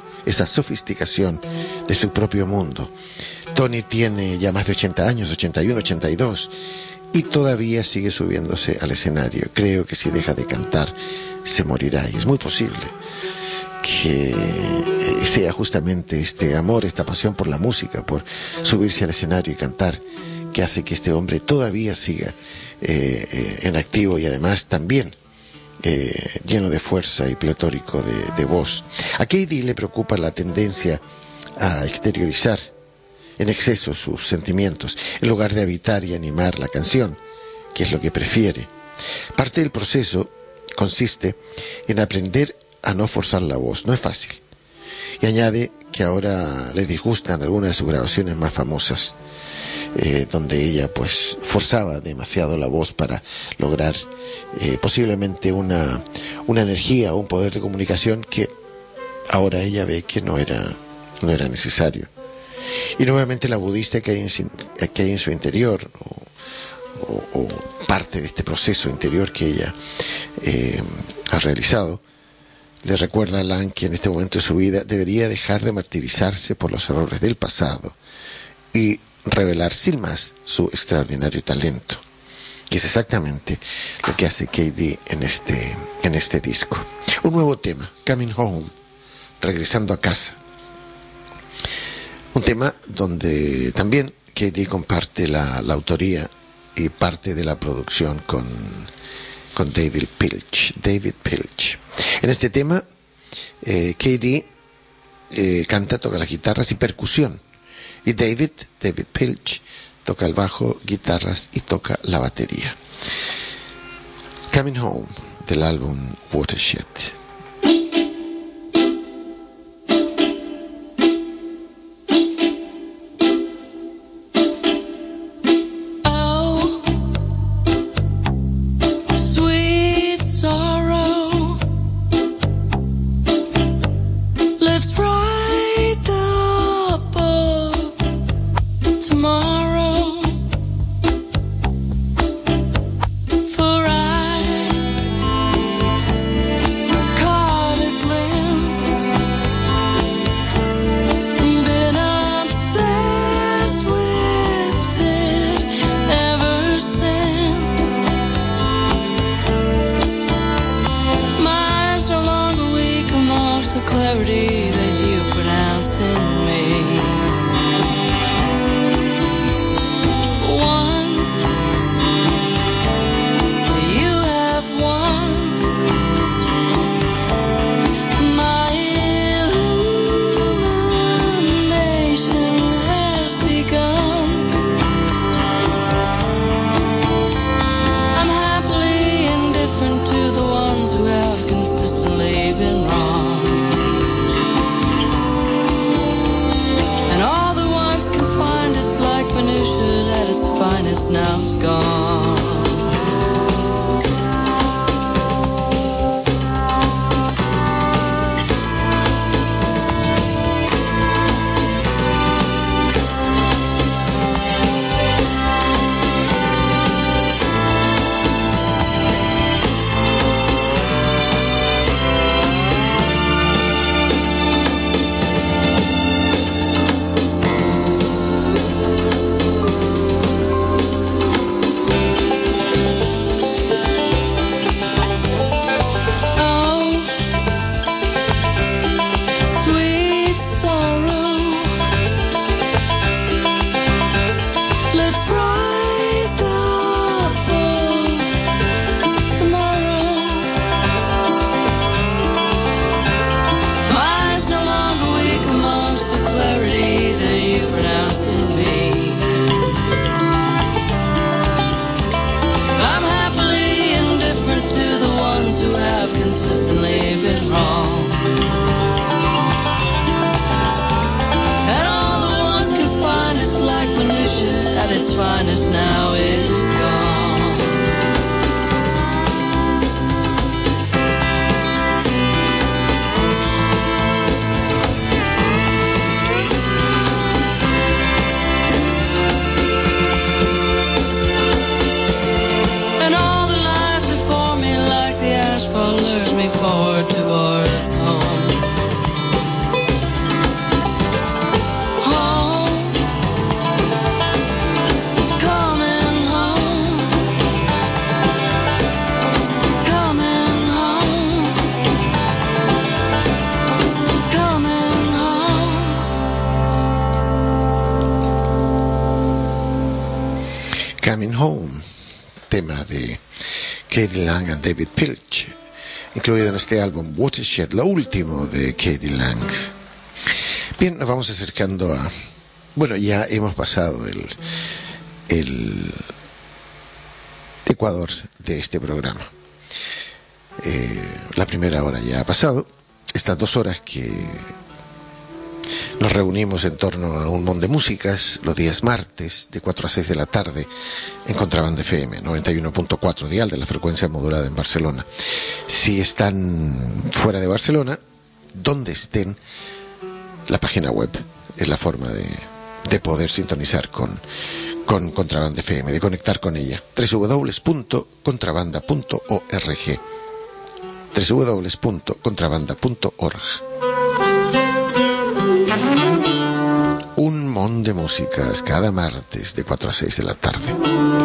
de su propio mundo. Tony tiene ya más de 80 años, 81, 82, y todavía sigue subiéndose al escenario. Creo que si deja de cantar, se morirá, y es muy posible que sea justamente este amor, esta pasión por la música, por subirse al escenario y cantar, que hace que este hombre todavía siga en activo, y además también lleno de fuerza y pletórico de voz. A KD le preocupa la tendencia a exteriorizar en exceso sus sentimientos, en lugar de habitar y animar la canción, que es lo que prefiere. Parte del proceso consiste en aprender a no forzar la voz. No es fácil. Y añade que ahora le disgustan algunas de sus grabaciones más famosas, donde ella pues forzaba demasiado la voz para lograr posiblemente una energía o un poder de comunicación que ahora ella ve que no era necesario. Y nuevamente la budista que hay en su interior, o parte de este proceso interior que ella ha realizado, le recuerda a Lang que en este momento de su vida debería dejar de martirizarse por los errores del pasado y revelar sin más su extraordinario talento. Y es exactamente lo que hace KD en este disco. Un nuevo tema, Coming Home, regresando a casa. Un tema donde también KD comparte la autoría y parte de la producción con David Pilch. En este tema, KD canta, toca las guitarras y percusión. Y David Pilch toca el bajo, guitarras y toca la batería. Coming Home, del álbum Watershed. For I is gone. Coming Home, tema de K.D. Lang and David Pilch, incluido en este álbum Watershed, lo último de K.D. Lang. Bien, nos vamos acercando a... Bueno, ya hemos pasado el Ecuador de este programa. La primera hora ya ha pasado. Estas 2 horas que nos reunimos en torno a un montón de músicas los días martes de 4 a 6 de la tarde en Contrabanda FM 91.4 dial de la frecuencia modulada en Barcelona. Si están fuera de Barcelona, donde estén, la página web es la forma de poder sintonizar con Contrabanda FM, de conectar con ella. www.contrabanda.org www.contrabanda.org. Un montón de músicas cada martes de 4 a 6 de la tarde.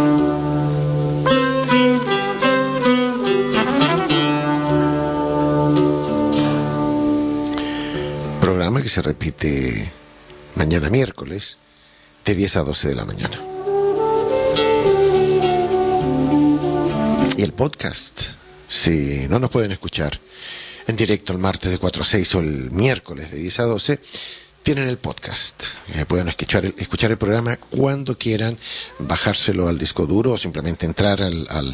Programa que se repite mañana miércoles de 10 a 12 de la mañana. Y el podcast, si no nos pueden escuchar en directo el martes de 4 a 6 o el miércoles de 10 a 12, tienen el podcast. Pueden escuchar el programa cuando quieran, bajárselo al disco duro o simplemente entrar al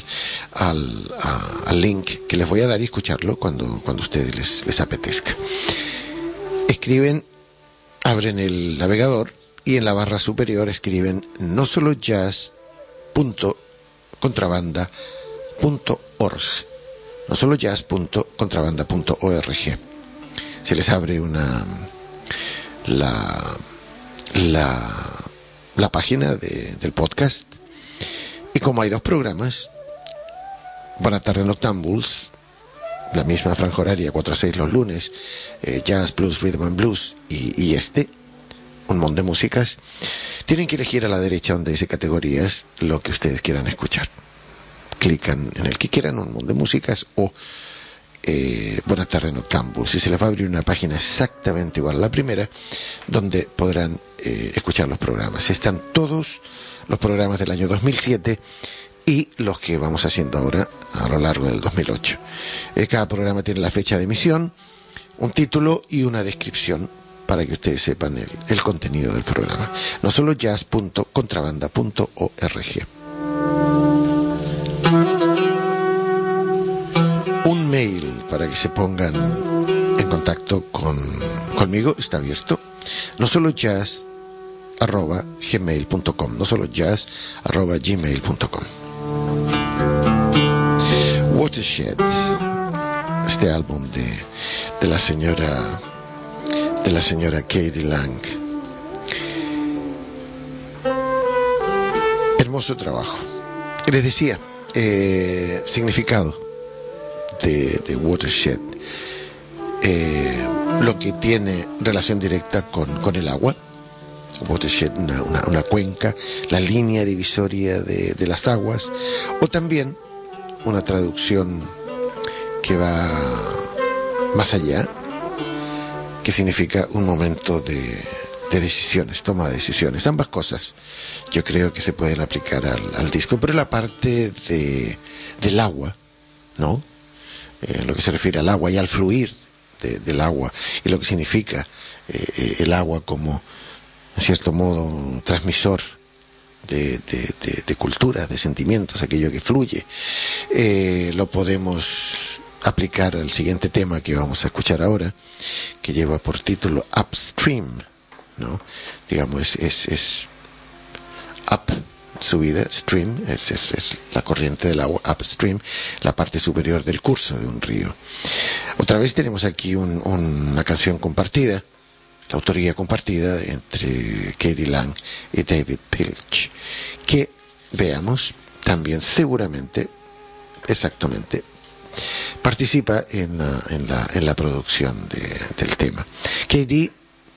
link que les voy a dar y escucharlo cuando a ustedes les apetezca. Escriben, abren el navegador y en la barra superior escriben no solo jazz.contrabanda.org, no solo jazz.contrabanda.org. Se les abre la página del podcast, y como hay 2 programas, Buenas tardes Noctambules, la misma franja horaria 4 a 6 los lunes, Jazz, Blues, Rhythm and Blues, y un montón de músicas, tienen que elegir a la derecha donde dice categorías lo que ustedes quieran escuchar. Clican en el que quieran, un montón de músicas, o Buenas tardes Noctambules, y se les va a abrir una página exactamente igual a la primera, donde podrán escuchar los programas. Están todos los programas del año 2007 y los que vamos haciendo ahora a lo largo del 2008. Cada programa tiene la fecha de emisión, un título y una descripción para que ustedes sepan el contenido del programa. No solo jazz.contrabanda.org. Un mail para que se pongan en contacto conmigo está abierto. No solo jazz jazz@gmail.com. No solo jazz@gmail.com. Watershed, este álbum de la señora K.D. Lang. Hermoso trabajo. Les decía, significado de Watershed, lo que tiene relación directa con el agua. Watershed, una cuenca, la línea divisoria de las aguas, o también una traducción que va más allá, que significa un momento de decisiones, toma de decisiones. Ambas cosas yo creo que se pueden aplicar al disco, pero la parte del agua, ¿no? Lo que se refiere al agua y al fluir del agua, y lo que significa el agua como, en cierto modo, transmisor de cultura, de sentimientos, aquello que fluye, lo podemos aplicar al siguiente tema que vamos a escuchar ahora, que lleva por título Upstream, ¿no? Digamos, es up, subida, stream, es la corriente del agua, upstream, la parte superior del curso de un río. Otra vez tenemos aquí una canción compartida, la autoría compartida entre K.D. Lang y David Pilch, que veamos también seguramente, exactamente, participa en la producción del tema. K.D.,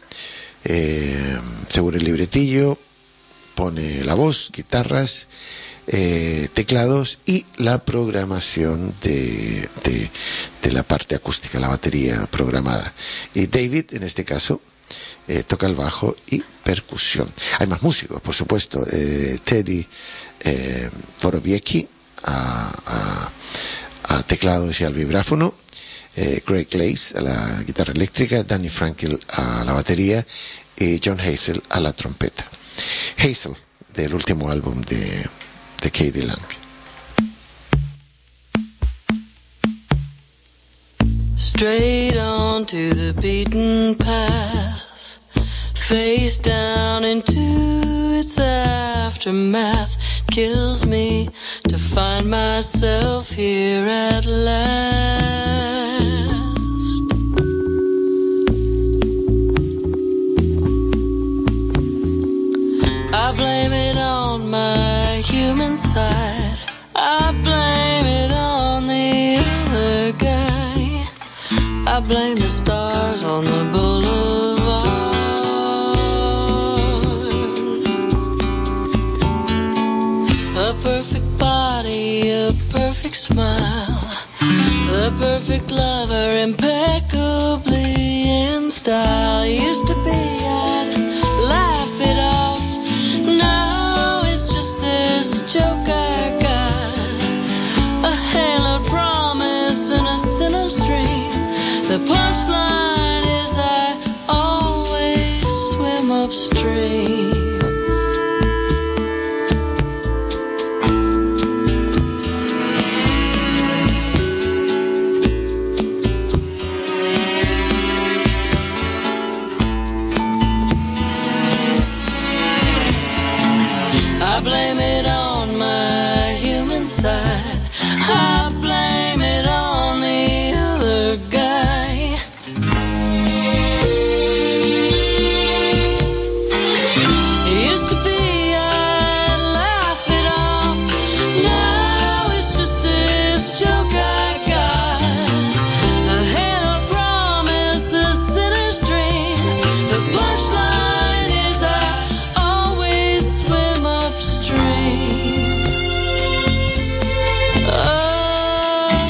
según el libretillo, pone la voz, guitarras, teclados y la programación de la parte acústica, la batería programada. Y David, en este caso, toca el bajo y percusión. Hay más músicos, por supuesto. Teddy Borowiecki a teclados y al vibráfono, Greg Lace a la guitarra eléctrica, Danny Frankel a la batería y John Hazel a la trompeta. Hazel, del último álbum de K.D. Lang. Straight on to the beaten path, face down into its aftermath. Kills me to find myself here at last. I blame it on my human side. I blame it on the other guy. I blame the stars on the boulevard. A perfect body, a perfect smile, the perfect lover, impeccably in style. Used to be, I'd laugh it off. Now it's just this joke I got, a haloed promise and a sinner's dream. The punchline is I always swim upstream. I blame it on my human side. I blame it on the other guy. It used to be I'd laugh it off. Now it's just this joke I got, a halo promise, a sinner's dream. The punchline is I always swim upstream. Oh,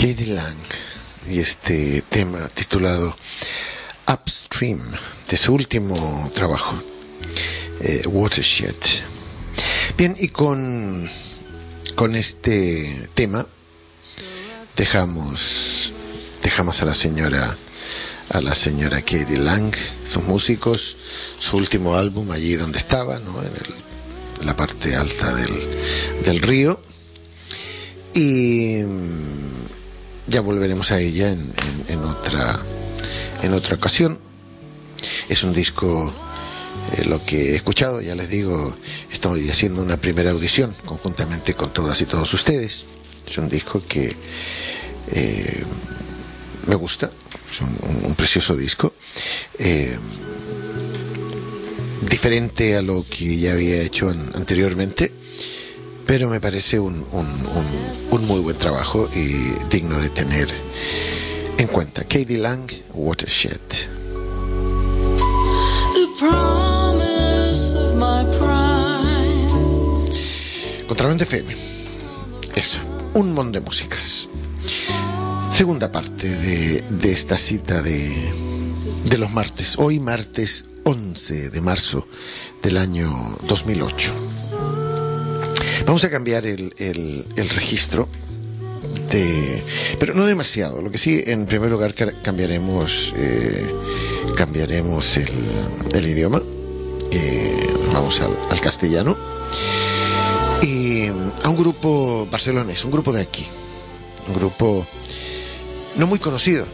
K.D. Lang y este tema titulado Upstream, de su último trabajo, Watershed. Bien, y con este tema dejamos a la señora K.D. Lang, sus músicos, su último álbum allí donde estaba, ¿no? En la parte alta del río, y ya volveremos a ella en otra ocasión. Es un disco, lo que he escuchado, ya les digo, estoy haciendo una primera audición conjuntamente con todas y todos ustedes. Es un disco que me gusta, es un precioso disco, diferente a lo que ya había hecho anteriormente, pero me parece un muy buen trabajo y digno de tener en cuenta. K.D. Lang, Watershed. The promise of my prime. Contrabanda FM. Eso, un montón de músicas. Segunda parte de esta cita de los martes. Hoy martes 11 de marzo del año 2008. Vamos a cambiar el registro, pero no demasiado. Lo que sí, en primer lugar, cambiaremos el idioma. Vamos al castellano. Y a un grupo barcelonés, un grupo de aquí. Un grupo no muy conocido.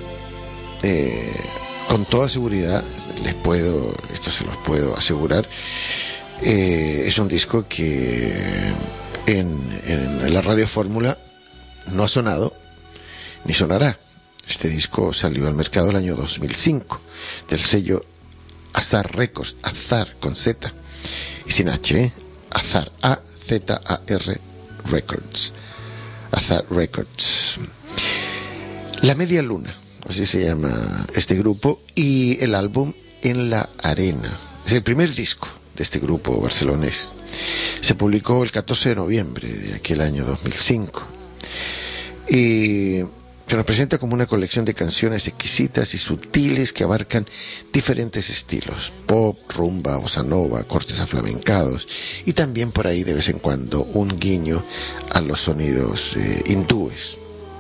Con toda seguridad, esto se los puedo asegurar. Es un disco que en la Radio Fórmula no ha sonado ni sonará. Este disco salió al mercado el año 2005 del sello Azar Records, Azar con Z y sin H, Azar, A-Z-A-R Records, Azar Records. La Media Luna, así se llama este grupo, y el álbum En la Arena. Es el primer disco de este grupo barcelonés. Se publicó el 14 de noviembre de aquel año 2005 y se nos presenta como una colección de canciones exquisitas y sutiles que abarcan diferentes estilos: pop, rumba, bossa nova, cortes aflamencados y también por ahí de vez en cuando un guiño a los sonidos hindúes.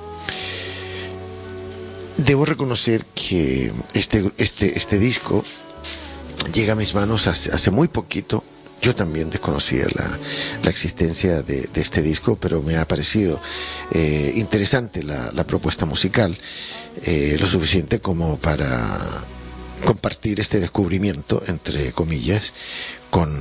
Debo reconocer que este disco llega a mis manos hace muy poquito. Yo también desconocía la existencia de este disco, pero me ha parecido interesante la propuesta musical, lo suficiente como para compartir este descubrimiento, entre comillas, con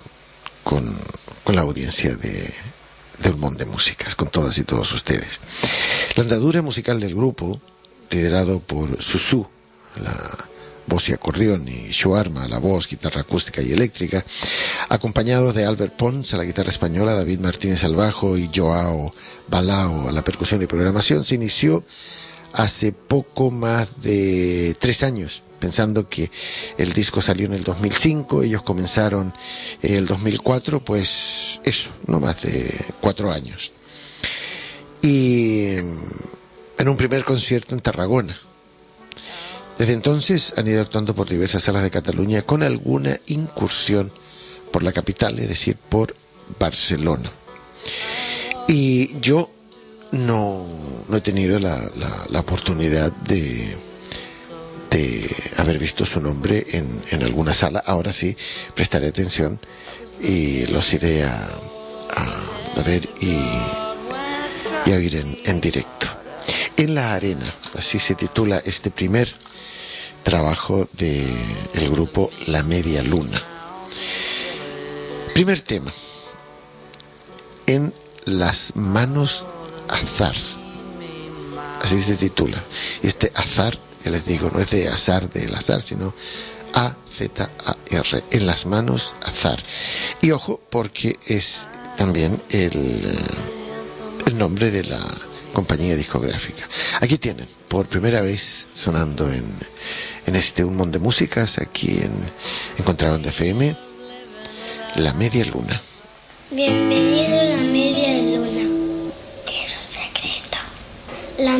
la audiencia de Un Montón de Músicas, con todas y todos ustedes. La andadura musical del grupo, liderado por Susu, la voz y acordeón, y Shuarma, la voz, guitarra acústica y eléctrica, acompañados de Albert Pons a la guitarra española, David Martínez al bajo y Joao Balao a la percusión y programación, se inició hace poco más de 3 años, pensando que el disco salió en el 2005, ellos comenzaron en el 2004, pues eso, no más de 4 años. Y en un primer concierto en Tarragona. Desde entonces han ido actuando por diversas salas de Cataluña, con alguna incursión por la capital, es decir, por Barcelona. Y yo no he tenido la oportunidad de haber visto su nombre en alguna sala. Ahora sí, prestaré atención y los iré a ver y a oír en directo. En la Arena, así se titula este primer trabajo del grupo La Media Luna. Primer tema: En las manos azar, así se titula. Y este azar, ya les digo, no es de azar del azar, sino A-Z-A-R, En las manos azar. Y ojo, porque es también el nombre de la compañía discográfica. Aquí tienen, por primera vez sonando en este Un Montón de Músicas, aquí en Contrabanda FM, La Media Luna. Bienvenido a La Media Luna. Es un secreto. La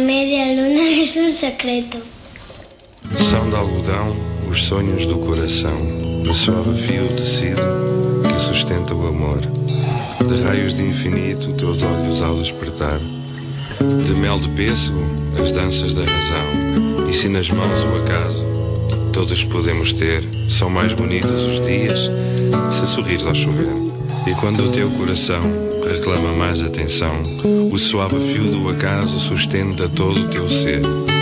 secreto. São de algodão os sonhos do coração, de suave fio tecido que sustenta o amor. De raios de infinito teus olhos ao despertar, de mel de pêssego as danças da razão. E se nas mãos o acaso todos podemos ter, são mais bonitos os dias se sorrires ao chover. E quando o teu coração reclama mais atenção, o suave fio do acaso sustenta todo o teu ser.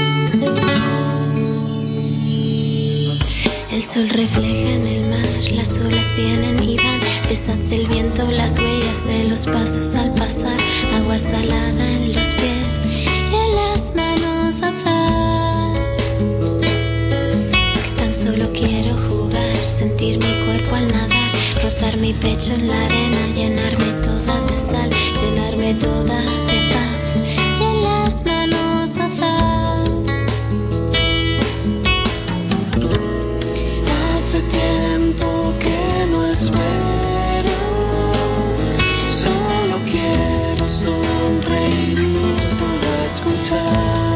El sol refleja en el mar, las olas vienen y van, deshace el viento las huellas de los pasos al pasar, agua salada en los pies y en las manos azar. Tan solo quiero jugar, sentir mi cuerpo al nadar, rozar mi pecho en la arena, llenarme toda de sal, llenarme toda de paz y en las manos azar. Hace tiempo que no espero, solo quiero sonreír, solo escuchar.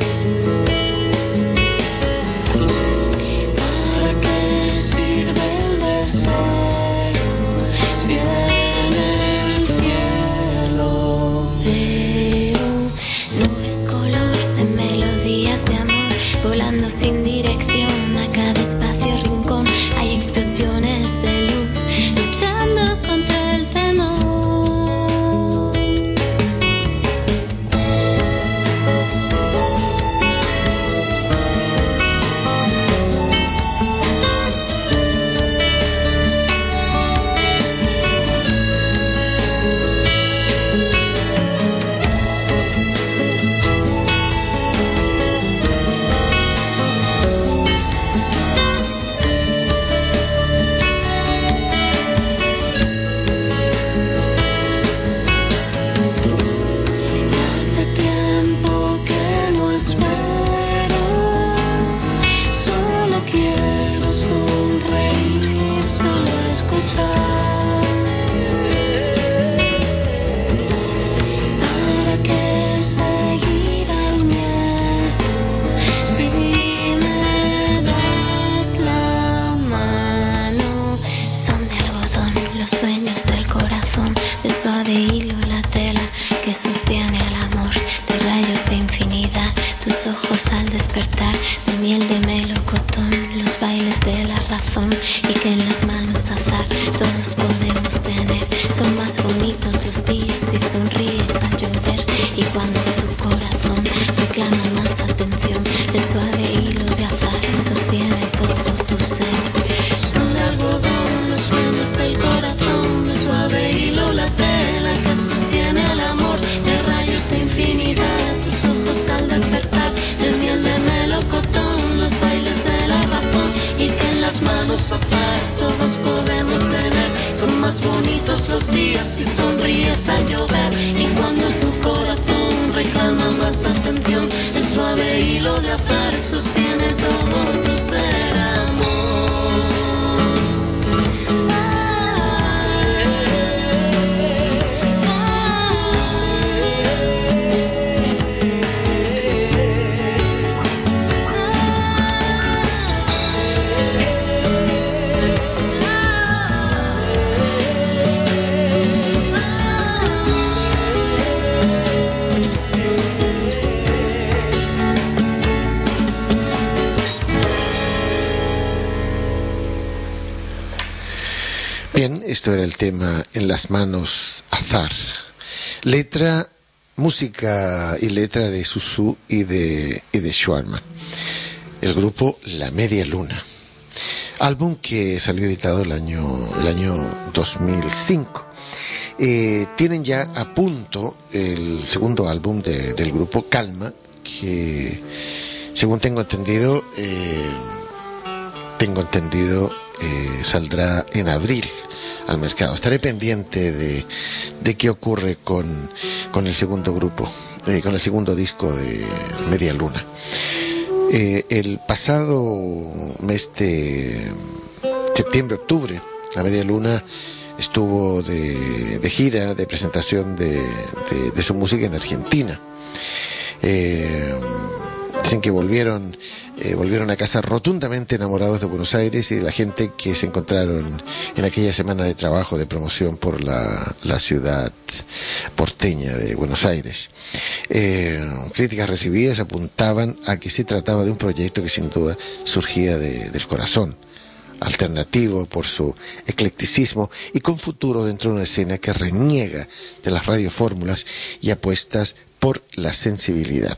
¿Para qué sirve el deseo si en el cielo veo nubes color de melodías de amor, volando sin dirección a cada espacio rincón? Hay explosiones de luz luchando contra el temor. Hace tiempo que no espero, solo quiero sonreír, solo escuchar. ¿Para qué seguir al miedo si me das la mano? Son de algodón los sueños del corazón, de suave hilo la tela que sostiene al amor, de rayos de infinidad tus ojos al despertar, de miel de melocotón los bailes de la razón, y que en las manos azar todos podemos tener. Son más bonitos los días si sonríes al llover, y cuando tu corazón reclama más atención, el suave hilo de azar sostiene todo tu ser. Son de algodón los sueños del corazón, de suave hilo la tela que sostiene el amor, de rayos de infinidad tus ojos al despertar, de miel de melocotón los bailes de la razón, y que en las manos azar todos podemos tener. Son más bonitos los días si sonríes al llover, y cuando tu corazón reclama más atención, el suave hilo de azar sostiene todo tu ser, amor. Bien, esto era el tema En las manos azar. Letra, música y letra de Susu y de Schwarman. El grupo La Media Luna. Álbum que salió editado el año 2005. Tienen ya a punto el segundo álbum del grupo, Calma, que según tengo entendido saldrá en abril al mercado. Estaré pendiente de qué ocurre con el segundo grupo, con el segundo disco de Media Luna. El pasado mes de septiembre-octubre, la Media Luna estuvo de gira, de presentación de su música en Argentina. Dicen que volvieron a casa rotundamente enamorados de Buenos Aires y de la gente que se encontraron en aquella semana de trabajo de promoción por la ciudad porteña de Buenos Aires. Críticas recibidas apuntaban a que se trataba de un proyecto que sin duda surgía del corazón, alternativo por su eclecticismo y con futuro dentro de una escena que reniega de las radiofórmulas y apuestas por la sensibilidad.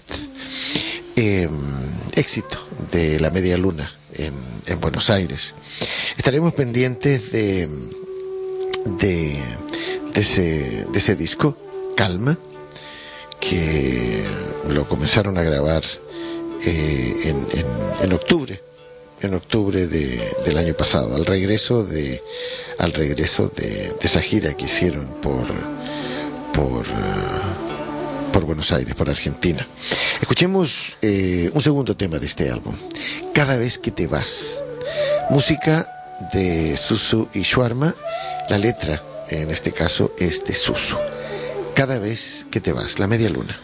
Éxito de La Media Luna en Buenos Aires. Estaremos pendientes de ese disco, Calma, que lo comenzaron a grabar en octubre del año pasado, al regreso de esa gira que hicieron por Buenos Aires, por Argentina. Escuchemos un segundo tema de este álbum, Cada vez que te vas, música de Susu y Shuarma. La letra en este caso es de Susu. Cada vez que te vas, La Media Luna.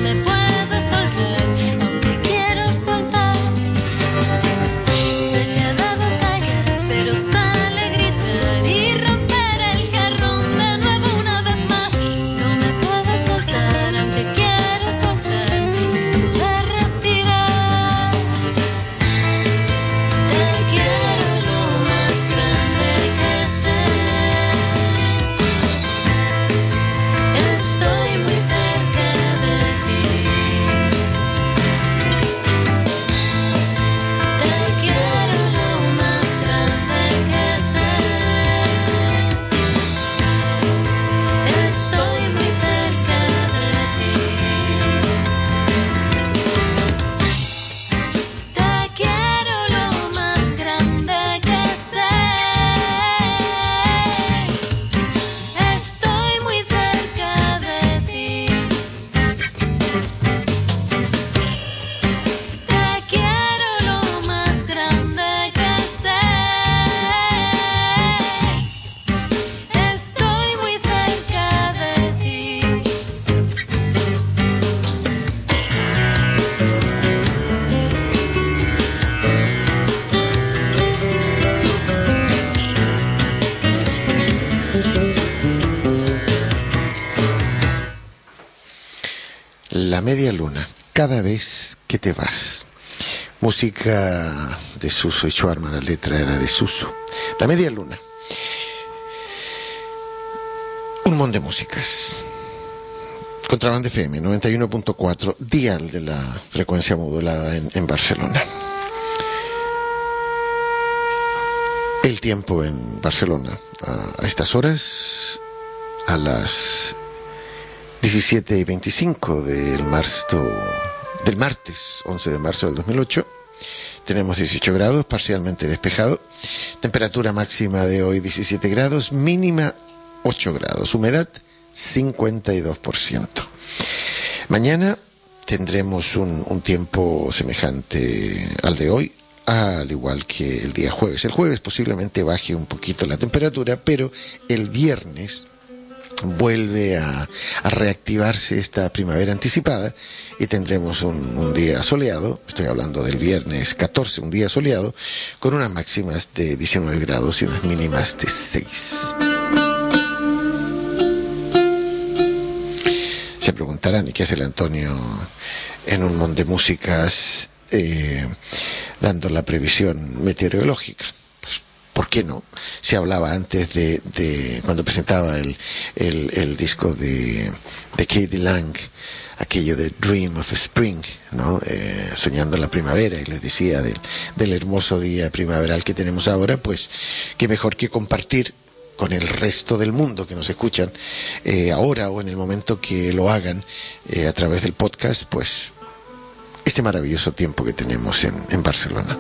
Se me Media Luna, cada vez que te vas. Música de Suso y Schwarman, la letra era de Suso. La Media Luna. Un montón de músicas. Contrabanda FM 91.4, dial de la frecuencia modulada en Barcelona. El tiempo en Barcelona a estas horas, a las 17:25 del martes 11 de marzo del 2008, tenemos 18 grados, parcialmente despejado, temperatura máxima de hoy 17 grados, mínima 8 grados, humedad 52%. Mañana tendremos un tiempo semejante al de hoy, al igual que el día jueves. El jueves posiblemente baje un poquito la temperatura, pero el viernes vuelve a reactivarse esta primavera anticipada y tendremos un día soleado. Estoy hablando del viernes 14, un día soleado, con unas máximas de 19 grados y unas mínimas de 6. Se preguntarán, ¿y qué hace el Antonio en un montón de músicas dando la previsión meteorológica? Pues, ¿por qué no? Se hablaba antes de cuando presentaba el disco de K.D. Lang, aquello de Dream of Spring, ¿no? Soñando la primavera, y les decía del hermoso día primaveral que tenemos ahora. Pues qué mejor que compartir con el resto del mundo que nos escuchan ahora o en el momento que lo hagan a través del podcast, pues este maravilloso tiempo que tenemos en Barcelona.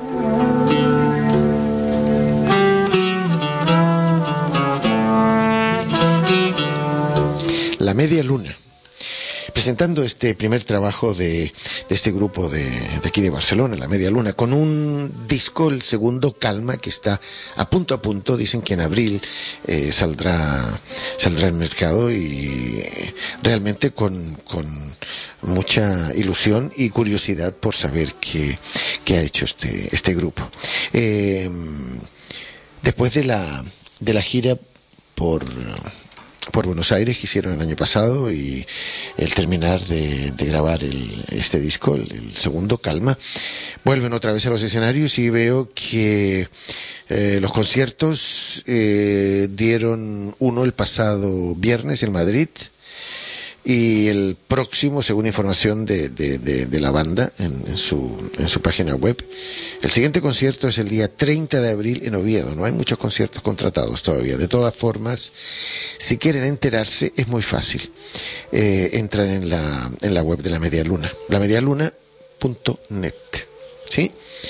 La Media Luna, presentando este primer trabajo de este grupo de aquí de Barcelona, La Media Luna, con un disco, el segundo, Calma, que está a punto. Dicen que en abril saldrá al mercado, y realmente con mucha ilusión y curiosidad por saber qué ha hecho este grupo. Después de la gira por Buenos Aires que hicieron el año pasado, y el terminar de grabar este disco, el segundo, Calma, vuelven otra vez a los escenarios, y veo que los conciertos dieron uno el pasado viernes en Madrid, y el próximo, según información de la banda en su página web, el siguiente concierto es el día 30 de abril en Oviedo. No hay muchos conciertos contratados todavía. De todas formas, si quieren enterarse, es muy fácil. Entran en la web de La Media Luna, lamedialuna.net, ¿sí?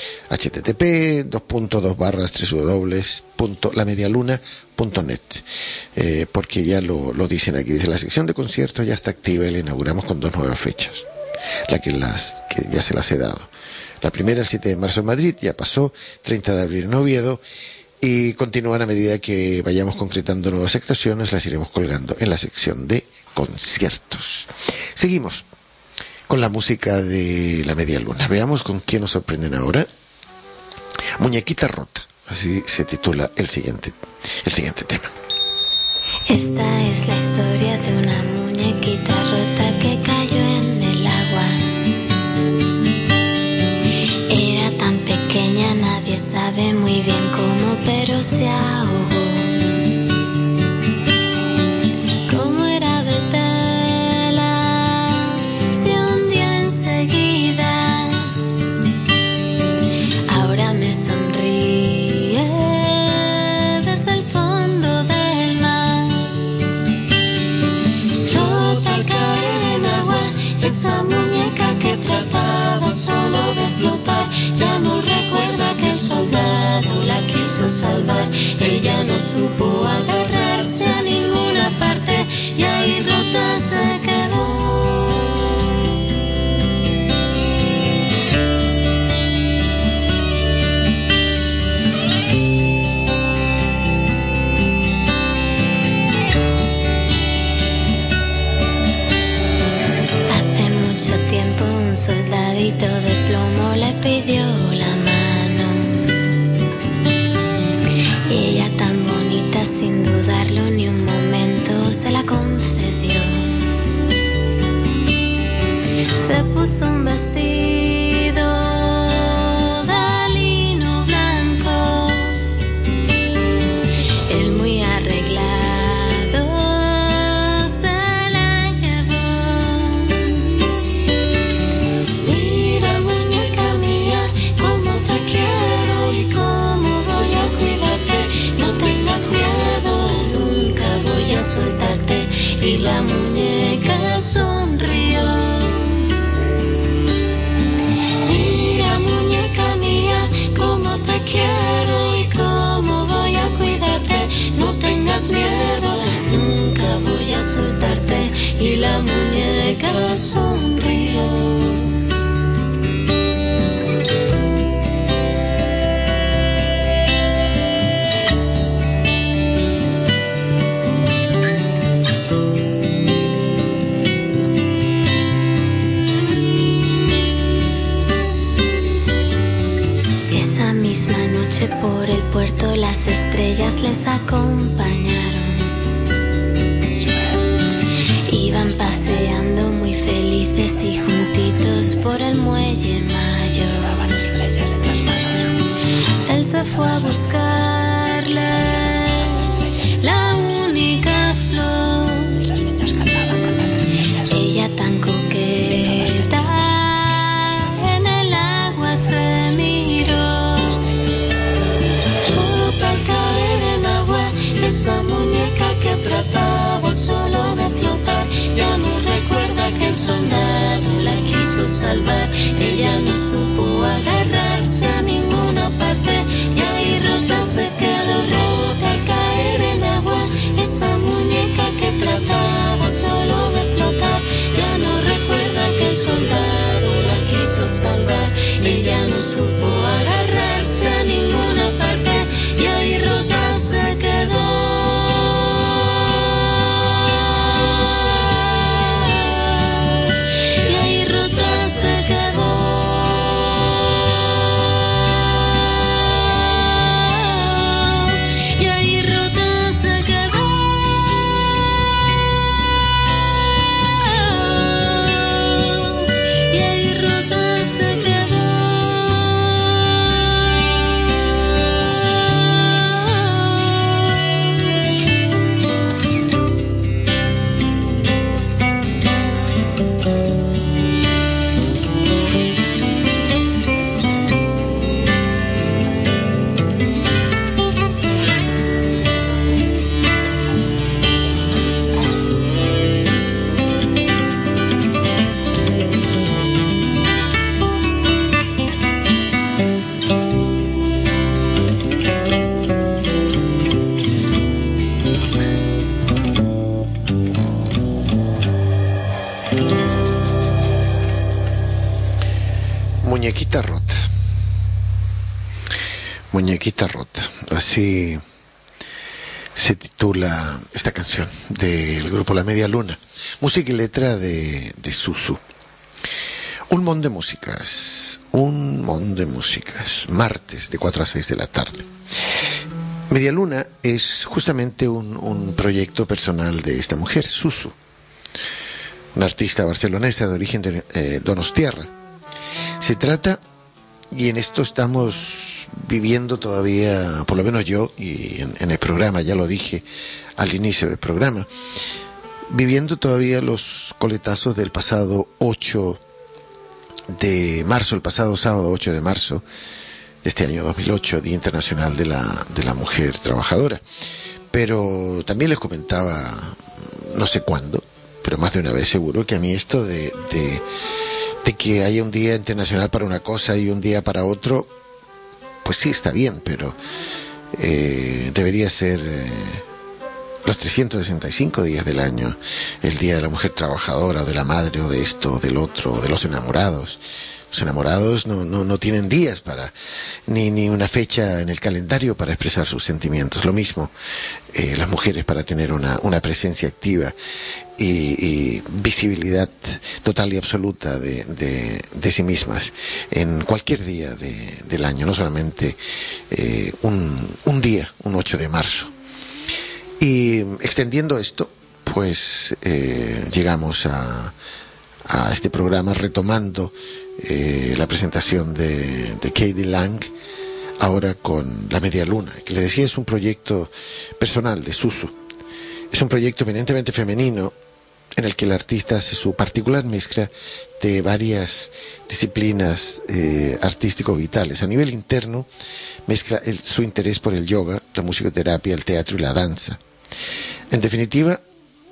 http://www.lamedialuna.net, porque ya lo dicen aquí, dice: la sección de conciertos ya está activa y la inauguramos con 2 nuevas fechas, que ya se las he dado. La primera, el 7 de marzo en Madrid, ya pasó, 30 de abril en Oviedo, y continúan a medida que vayamos concretando nuevas actuaciones, las iremos colgando en la sección de conciertos. Seguimos con la música de La Media Luna. Veamos con quién nos sorprenden ahora. Muñequita Rota, así se titula el siguiente tema. Esta es la historia de una muñequita rota que cayó en el agua. Era tan pequeña, nadie sabe muy bien cómo, pero se ahogó. Como era de tela, se hundió enseguida. Ahora me sonríe desde el fondo del mar. Rota al caer en agua, esa muñeca que trataba solo de flotar, ya no recuerda que el soldado la quiso salvar. Ella no supo agarrarse a ninguna parte, y ahí rota se quedó. Un soldadito de plomo le pidió la mano, y ella, tan bonita, sin dudarlo ni un momento, se la concedió. Se y la muñeca sonrió. Mira, muñeca mía, cómo te quiero y cómo voy a cuidarte. No tengas miedo, nunca voy a soltarte. Y la muñeca sonrió. Por el puerto las estrellas les acompañaron. Iban paseando muy felices y juntitos por el muelle mayor. Llevaban estrellas en las manos. Él se fue a buscarle la única flor. Y los niños cantaban con las estrellas. Ella tan coqueta en el agua se miró. Esa muñeca que trataba solo de flotar, ya no recuerda que el soldado la quiso salvar. Ella no supo agarrarse a ninguna parte y ahí rota se quedó, rota al caer en agua. Esa muñeca que trataba solo de flotar, ya no recuerda que el soldado la quiso salvar. Ella no supo agarrarse a ninguna parte y ahí rota se quedó. Muñequita rota, así se titula esta canción del grupo La Media Luna, música y letra de Susu. Un mon de músicas, martes de 4 a 6 de la tarde. Media Luna es justamente un proyecto personal de esta mujer, Susu, una artista barcelonesa de origen donostiarra. Se trata, y en esto estamos viviendo todavía, por lo menos yo, y en el programa, ya lo dije al inicio del programa, viviendo todavía los coletazos del pasado 8 de marzo, el pasado sábado 8 de marzo de este año 2008, Día Internacional de la Mujer Trabajadora. Pero también les comentaba, no sé cuándo, pero más de una vez seguro, que a mí esto de que haya un día internacional para una cosa y un día para otro, pues sí, está bien, pero debería ser los 365 días del año, el Día de la Mujer Trabajadora, o de la madre, o de esto, o del otro, o de los enamorados. Los enamorados no tienen días para, ni una fecha en el calendario para expresar sus sentimientos. Lo mismo las mujeres, para tener una presencia activa y visibilidad total y absoluta de sí mismas en cualquier día del año, no solamente un día, un 8 de marzo. Y extendiendo esto, pues llegamos a este programa retomando la presentación de K.D. Lang, ahora con La Media Luna, que le decía es un proyecto personal de Susu. Es un proyecto eminentemente femenino en el que el artista hace su particular mezcla de varias disciplinas artístico-vitales. A nivel interno, mezcla su interés por el yoga, la musicoterapia, el teatro y la danza. En definitiva,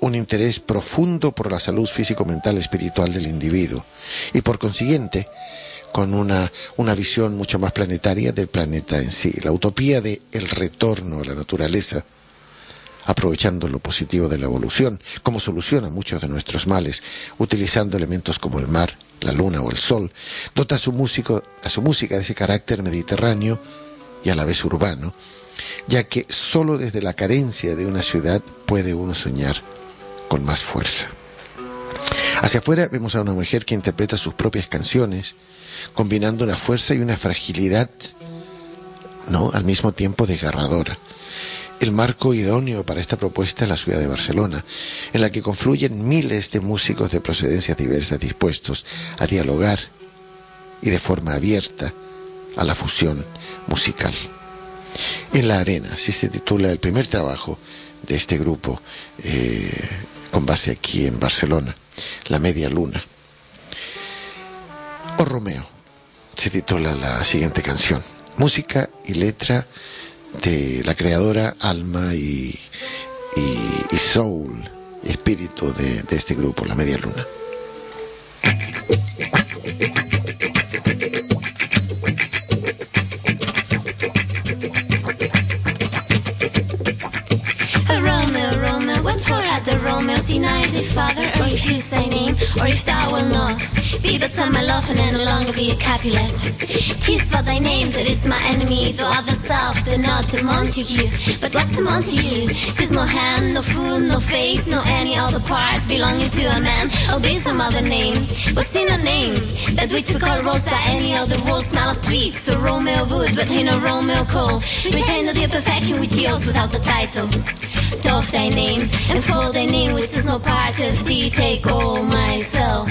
un interés profundo por la salud físico-mental espiritual del individuo y por consiguiente con una visión mucho más planetaria del planeta en sí. La utopía de el retorno a la naturaleza, aprovechando lo positivo de la evolución, como soluciona muchos de nuestros males, utilizando elementos como el mar, la luna o el sol, dota a su música de ese carácter mediterráneo y a la vez urbano, ya que solo desde la carencia de una ciudad puede uno soñar con más fuerza. Hacia afuera vemos a una mujer que interpreta sus propias canciones, combinando una fuerza y una fragilidad, ¿no?, al mismo tiempo desgarradora. El marco idóneo para esta propuesta es la ciudad de Barcelona, en la que confluyen miles de músicos de procedencias diversas dispuestos a dialogar y de forma abierta a la fusión musical. En la arena, así se titula el primer trabajo de este grupo, con base aquí en Barcelona, La Media Luna. O Romeo, se titula la siguiente canción. Música y letra de la creadora, alma y soul, espíritu de este grupo, La Media Luna. Romeo, went for other Romeo, denied thy father, or refused thy name, or if thou wilt not, be but son my love, and no longer be a Capulet. 'Tis but thy name that is my enemy, though other self, though not a Montague. But what's a Montague? 'Tis no hand, no foot, no face, no any other part belonging to a man, or be some other name. What's in a name? That which we call rose by any other rose smell of sweet, so Romeo would, but in a Romeo cold, retain the dear perfection which he owes without the title. Doff thy name, and for thy name which is no part of thee, take all myself.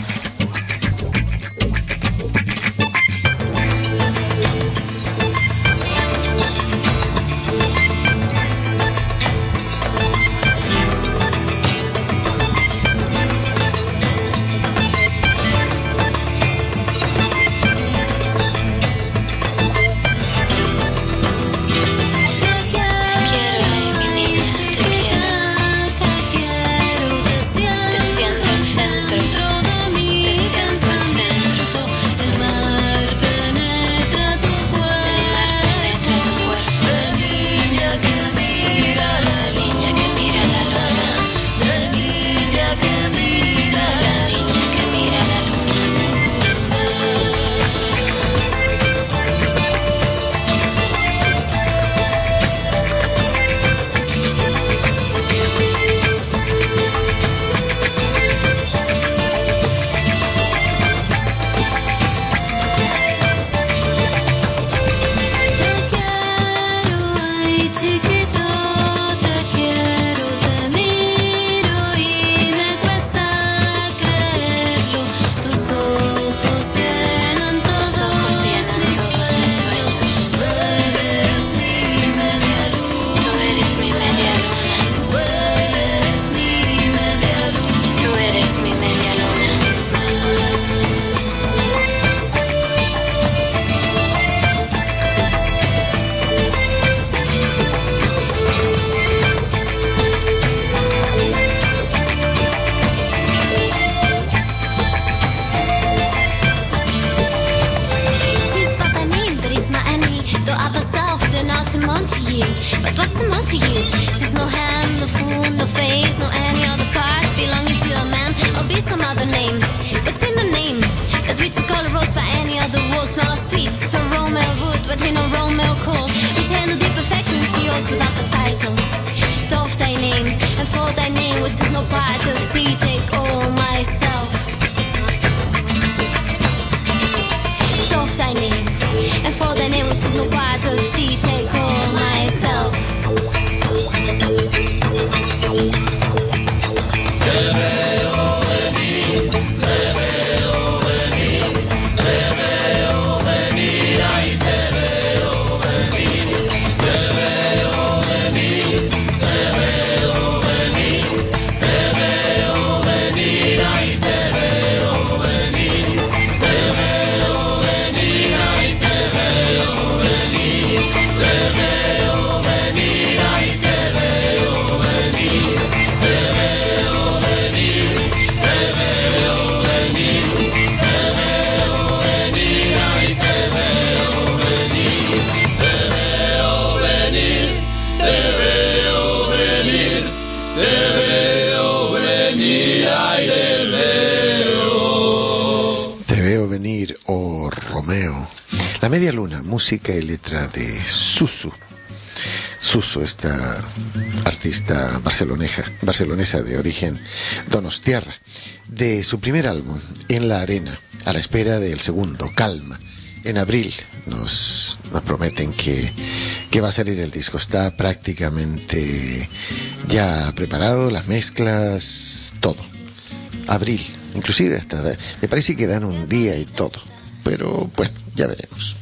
Media Luna, música y letra de Susu. Susu, esta artista barcelonesa de origen donostiarra, de su primer álbum, En la Arena, a la espera del segundo, Calma. En abril nos prometen que va a salir el disco. Está prácticamente ya preparado, las mezclas, todo. Abril, inclusive hasta me parece que dan un día y todo, pero bueno, ya veremos.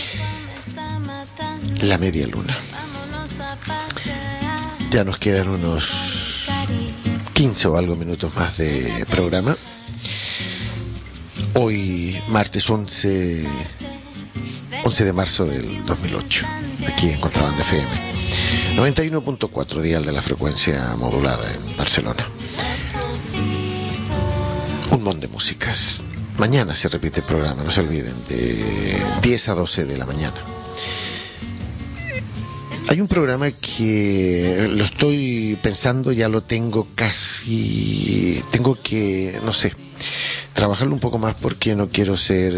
La Media Luna. Ya nos quedan unos 15 o algo minutos más de programa. Hoy, martes 11 de marzo del 2008, aquí en Contrabanda FM. 91.4 dial de la frecuencia modulada en Barcelona. Un montón de músicas. Mañana se repite el programa, no se olviden, de 10 a 12 de la mañana. Hay un programa que lo estoy pensando, ya lo tengo casi, tengo que, no sé, trabajarlo un poco más porque no quiero ser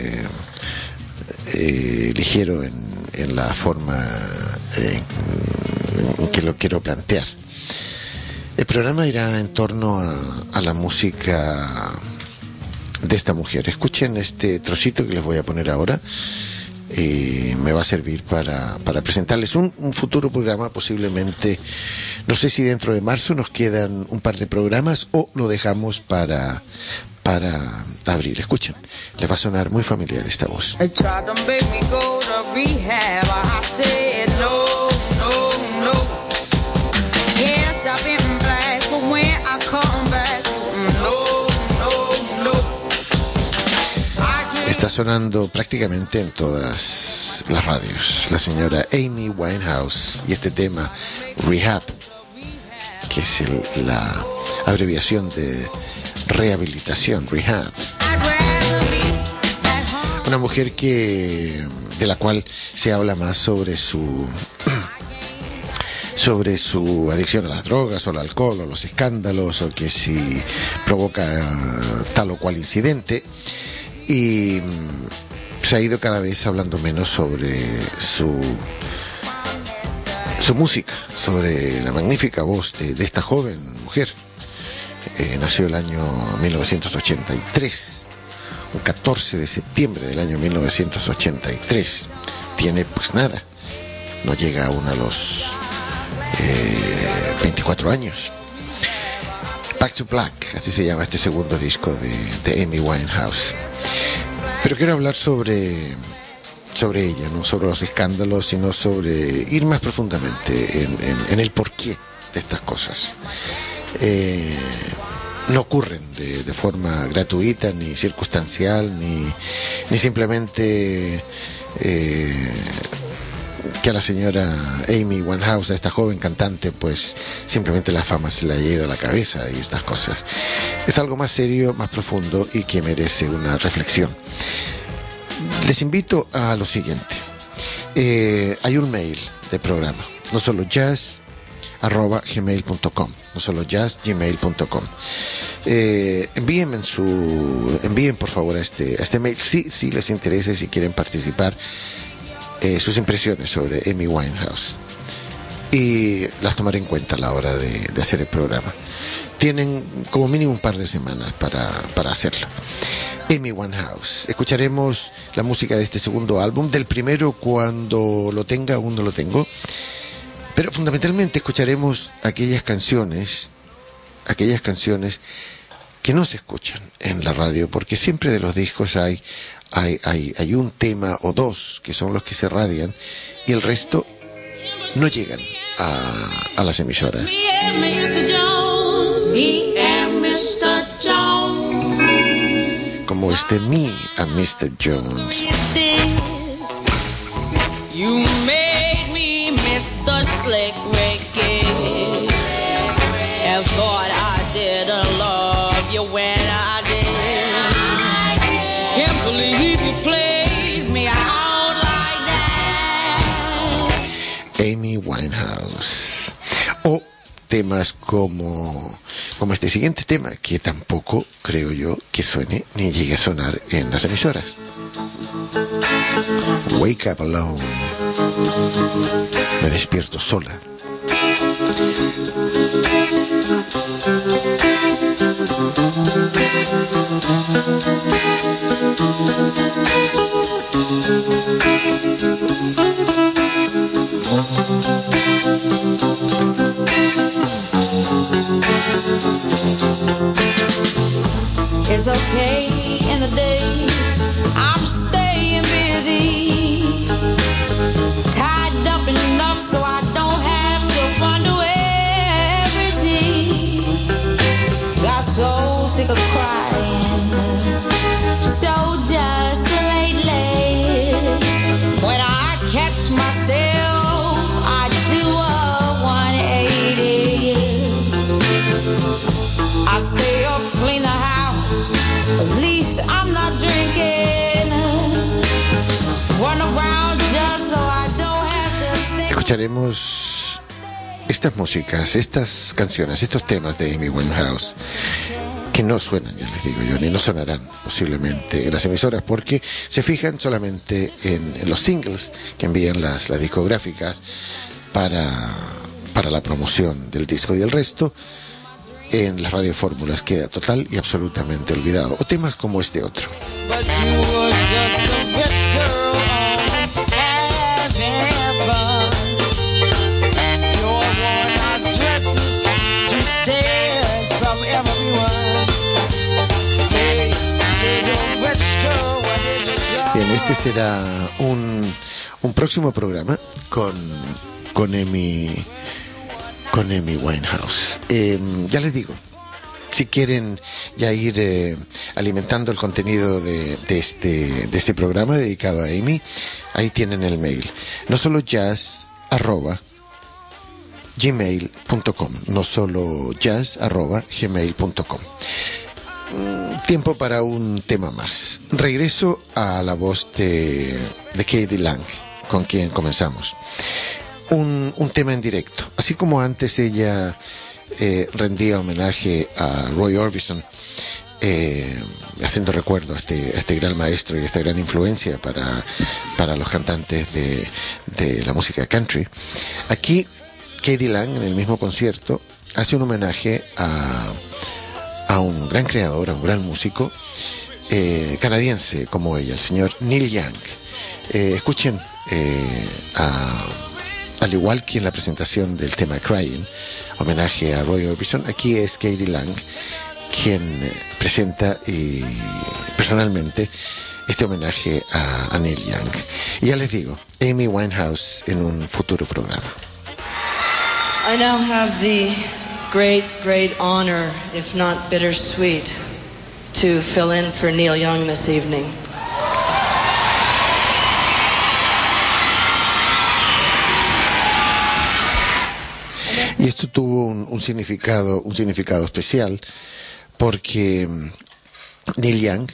ligero en la forma en que lo quiero plantear. El programa irá en torno a la música de esta mujer. Escuchen este trocito que les voy a poner ahora. Me va a servir para presentarles un futuro programa, posiblemente, no sé si dentro de marzo nos quedan un par de programas o lo dejamos para abril. Escuchen, les va a sonar muy familiar esta voz. Está sonando prácticamente en todas las radios la señora Amy Winehouse y este tema Rehab, que es la abreviación de rehabilitación, Rehab. Una mujer de la cual se habla más sobre su adicción a las drogas o al alcohol o los escándalos, o que si provoca tal o cual incidente. Y se ha ido cada vez hablando menos sobre su música, sobre la magnífica voz de esta joven mujer. Nació el año 1983, un 14 de septiembre del año 1983. Tiene pues nada, no llega aún a los 24 años. Back to Black, así se llama este segundo disco de Amy Winehouse. Pero quiero hablar sobre ella, no sobre los escándalos, sino sobre ir más profundamente en el porqué de estas cosas. No ocurren de forma gratuita, ni circunstancial, ni simplemente que a la señora Amy Winehouse, a esta joven cantante, pues simplemente la fama se le haya ido a la cabeza y estas cosas. Es algo más serio, más profundo y que merece una reflexión. Les invito a lo siguiente. Hay un mail de programa, no solo jazz@gmail.com, no solo jazz@gmail.com. Envíen por favor a este mail si les interesa, si quieren participar, sus impresiones sobre Amy Winehouse, y las tomaré en cuenta a la hora de hacer el programa. Tienen como mínimo un par de semanas para hacerlo. Amy Winehouse. Escucharemos la música de este segundo álbum, del primero cuando lo tenga, aún no lo tengo, pero fundamentalmente escucharemos aquellas canciones que no se escuchan en la radio, porque siempre de los discos hay un tema o dos que son los que se radian y el resto no llegan a las emisoras. Como este Me and Mr. Jones. You made me miss the slick reggae. And thought I didn't love you when I did. Can't believe you played me out like that. Amy Winehouse. O temas como este siguiente tema, que tampoco creo yo que suene ni llegue a sonar en las emisoras. Wake Up Alone. Me despierto sola. It's okay in the day, I'm staying busy, tied up enough so I don't have to wonder where is he. Got so sick of crying, so just lately. When I catch myself, I do a 180. I stay up, clean the house, at least I'm not drinking. Run around just so I don't have to think. Escucharemos estas músicas, estas canciones, estos temas de Amy Winehouse, que no suenan, ya les digo yo, ni no sonarán posiblemente en las emisoras, porque se fijan solamente en los singles que envían las discográficas para la promoción del disco, y el resto en las radiofórmulas queda total y absolutamente olvidado. O temas como este otro. But you were just a rich girl having fun. Your worn-out dresses drew stares from everyone. Hey, you're a rich girl, where did you go? Bien, este será un próximo programa con Amy Winehouse. Ya les digo, si quieren ya ir alimentando el contenido de este programa dedicado a Amy, ahí tienen el mail. No solo jazz@gmail.com, no solo jazz@gmail.com. Tiempo para un tema más. Regreso a la voz de K.D. Lang, con quien comenzamos. Un tema en directo. Así como antes ella rendía homenaje a Roy Orbison, haciendo recuerdo a este gran maestro y esta gran influencia para los cantantes de la música country. Aquí K.D. Lang, en el mismo concierto, hace un homenaje a un gran creador, a un gran músico canadiense como ella, el señor Neil Young. Escuchen al igual que en la presentación del tema Crying, homenaje a Roy Orbison, aquí es K.D. Lang quien presenta personalmente este homenaje a Neil Young. Y ya les digo, Amy Winehouse en un futuro programa. I now have the great honor, if not bittersweet, to fill in for Neil Young this evening. Y esto tuvo un significado especial, porque Neil Young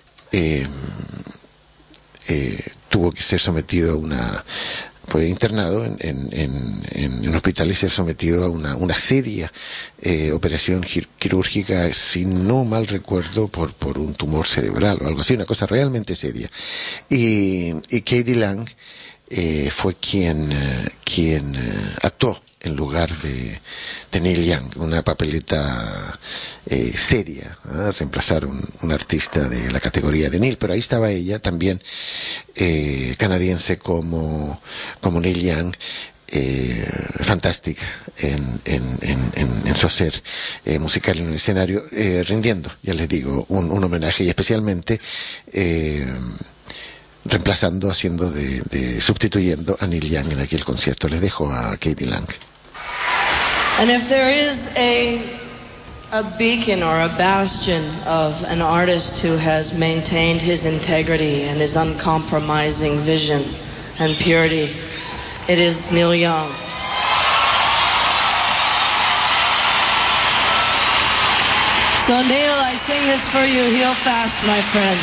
tuvo que ser sometido fue internado en un hospital y ser sometido a una seria operación quirúrgica, si no mal recuerdo, por un tumor cerebral o algo así, una cosa realmente seria. Y K.D. Lang fue quien actuó en lugar de Neil Young, una papeleta seria, reemplazar un artista de la categoría de Neil, pero ahí estaba ella también, canadiense como Neil Young, fantástica en su hacer musical en el escenario, rindiendo, ya les digo, un homenaje, y especialmente haciendo sustituyendo a Neil Young en aquel concierto. Les dejo a K.D. Lang. And if there is a beacon or a bastion of an artist who has maintained his integrity and his uncompromising vision and purity, it is Neil Young. So Neil, I sing this for you. Heal fast, my friend.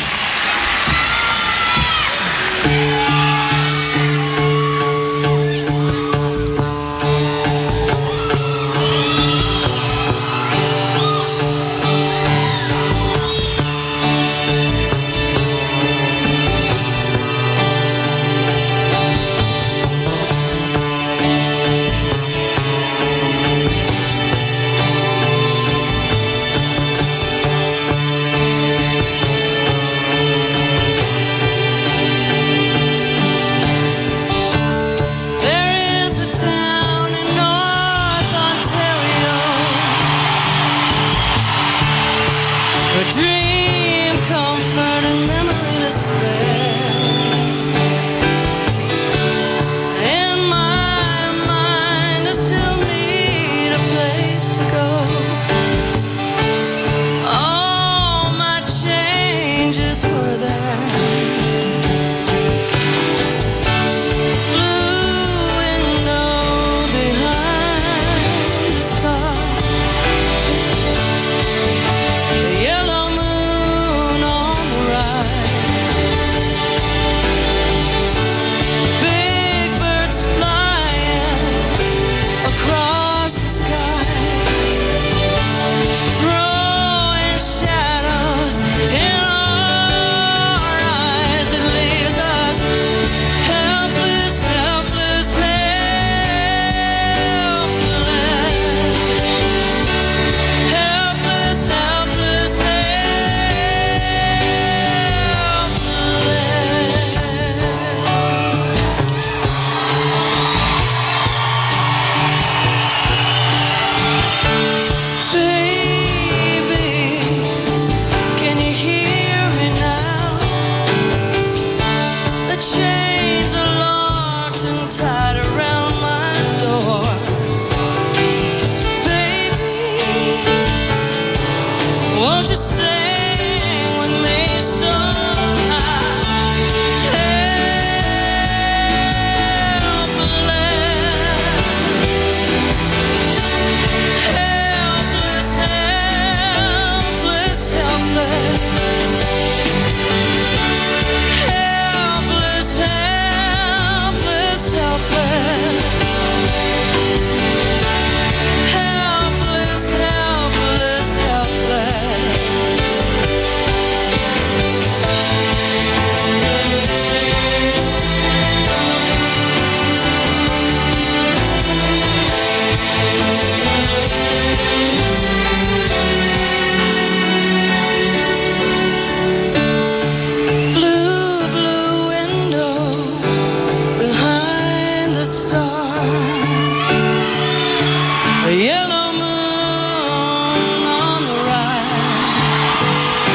A yellow moon on the rise,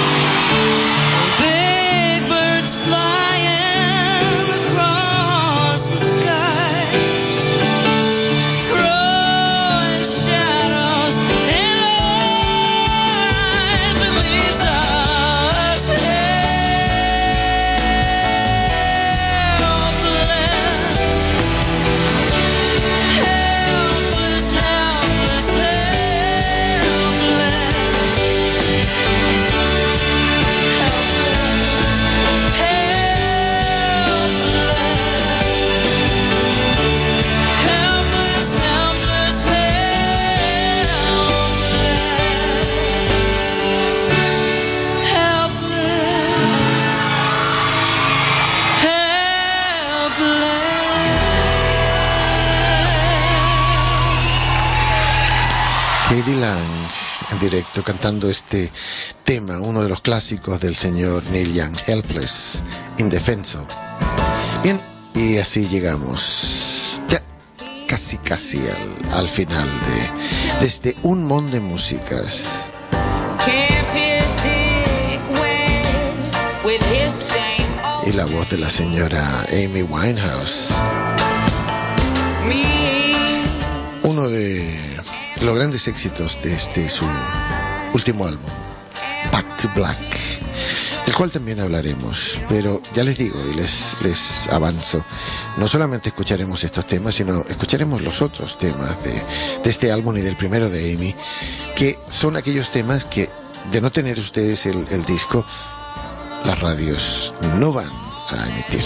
big birds flying across the sky, throwing shadows in eyes that leaves us K.D. Lang en directo cantando este tema, uno de los clásicos del señor Neil Young, Helpless, Indefenso. Bien, y así llegamos ya casi al final de este Un Mon de Músicas. Y la voz de la señora Amy Winehouse, uno de los grandes éxitos de su último álbum, Back to Black, del cual también hablaremos. Pero ya les digo y les avanzo, no solamente escucharemos estos temas, sino escucharemos los otros temas de este álbum y del primero de Amy, que son aquellos temas que, de no tener ustedes el disco, las radios no van a emitir.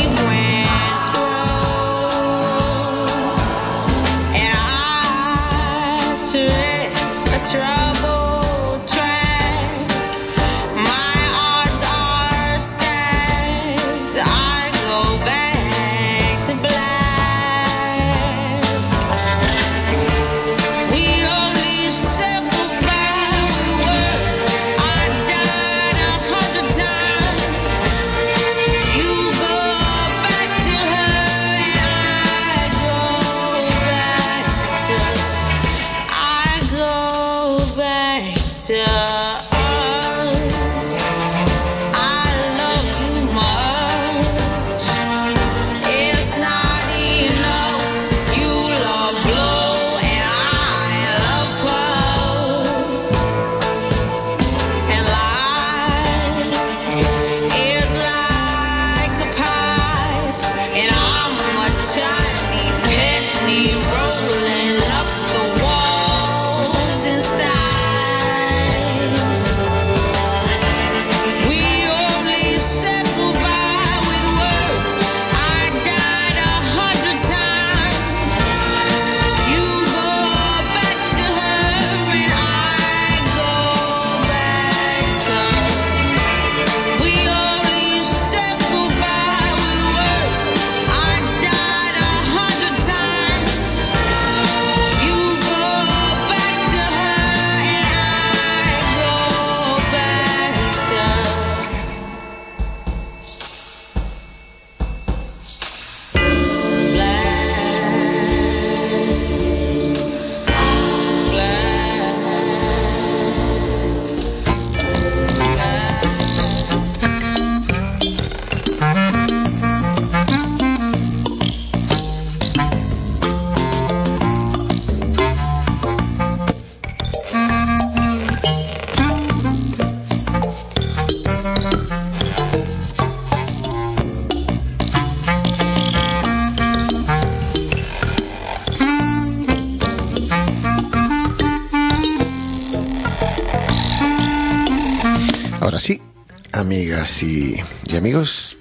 Ahora sí, amigas y amigos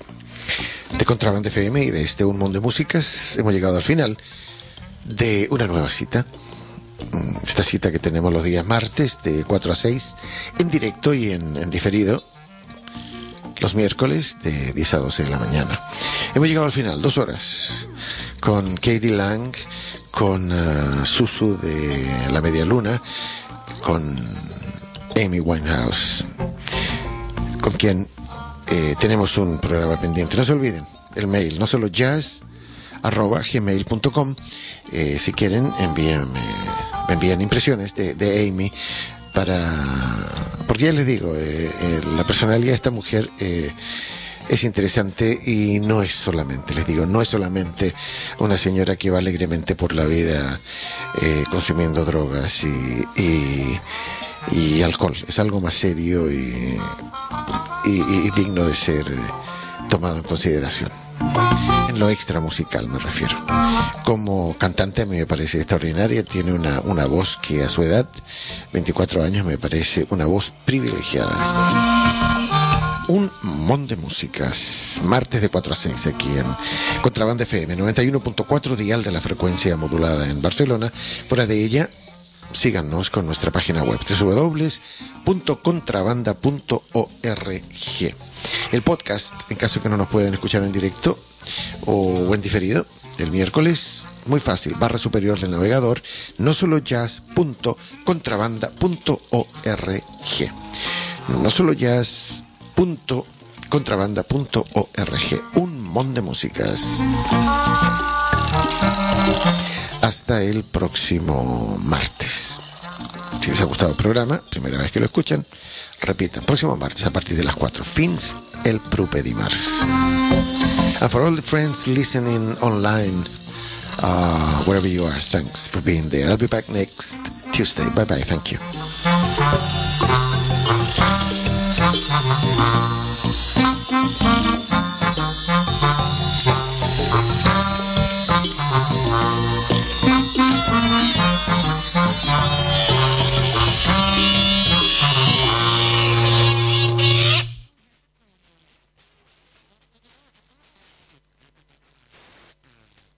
de Contrabanda FM y de este Un Mundo de Músicas, hemos llegado al final de una nueva cita. Esta cita que tenemos los días martes de 4 a 6 en directo y en diferido los miércoles de 10 a 12 de la mañana. Hemos llegado al final, 2 horas con K.D. Lang, con Susu de La Media Luna, con Amy Winehouse, con quien tenemos un programa pendiente. No se olviden el mail, no solo jazz @gmail.com. Si quieren, me envían impresiones de Amy porque ya les digo, la personalidad de esta mujer es interesante y no es solamente una señora que va alegremente por la vida consumiendo drogas y alcohol. Es algo más serio y digno de ser tomado en consideración. En lo extra musical me refiero. Como cantante a mí me parece extraordinaria, tiene una voz que a su edad, 24 años, me parece una voz privilegiada. Un montón de músicas, martes de 4 a 6 aquí en Contrabanda FM, 91.4 dial de la frecuencia modulada en Barcelona. Fuera de ella, síganos con nuestra página web www.contrabanda.org. El podcast, en caso que no nos puedan escuchar en directo o en diferido, el miércoles, muy fácil, barra superior del navegador, nosolojazz.contrabanda.org. nosolojazz.contrabanda.org. Un montón de músicas. Hasta el próximo martes. Si les ha gustado el programa, primera vez que lo escuchan, repitan, próximo martes a partir de las 4, fins el proper dimarts. And for all the friends listening online, wherever you are, thanks for being there. I'll be back next Tuesday. Bye bye, thank you.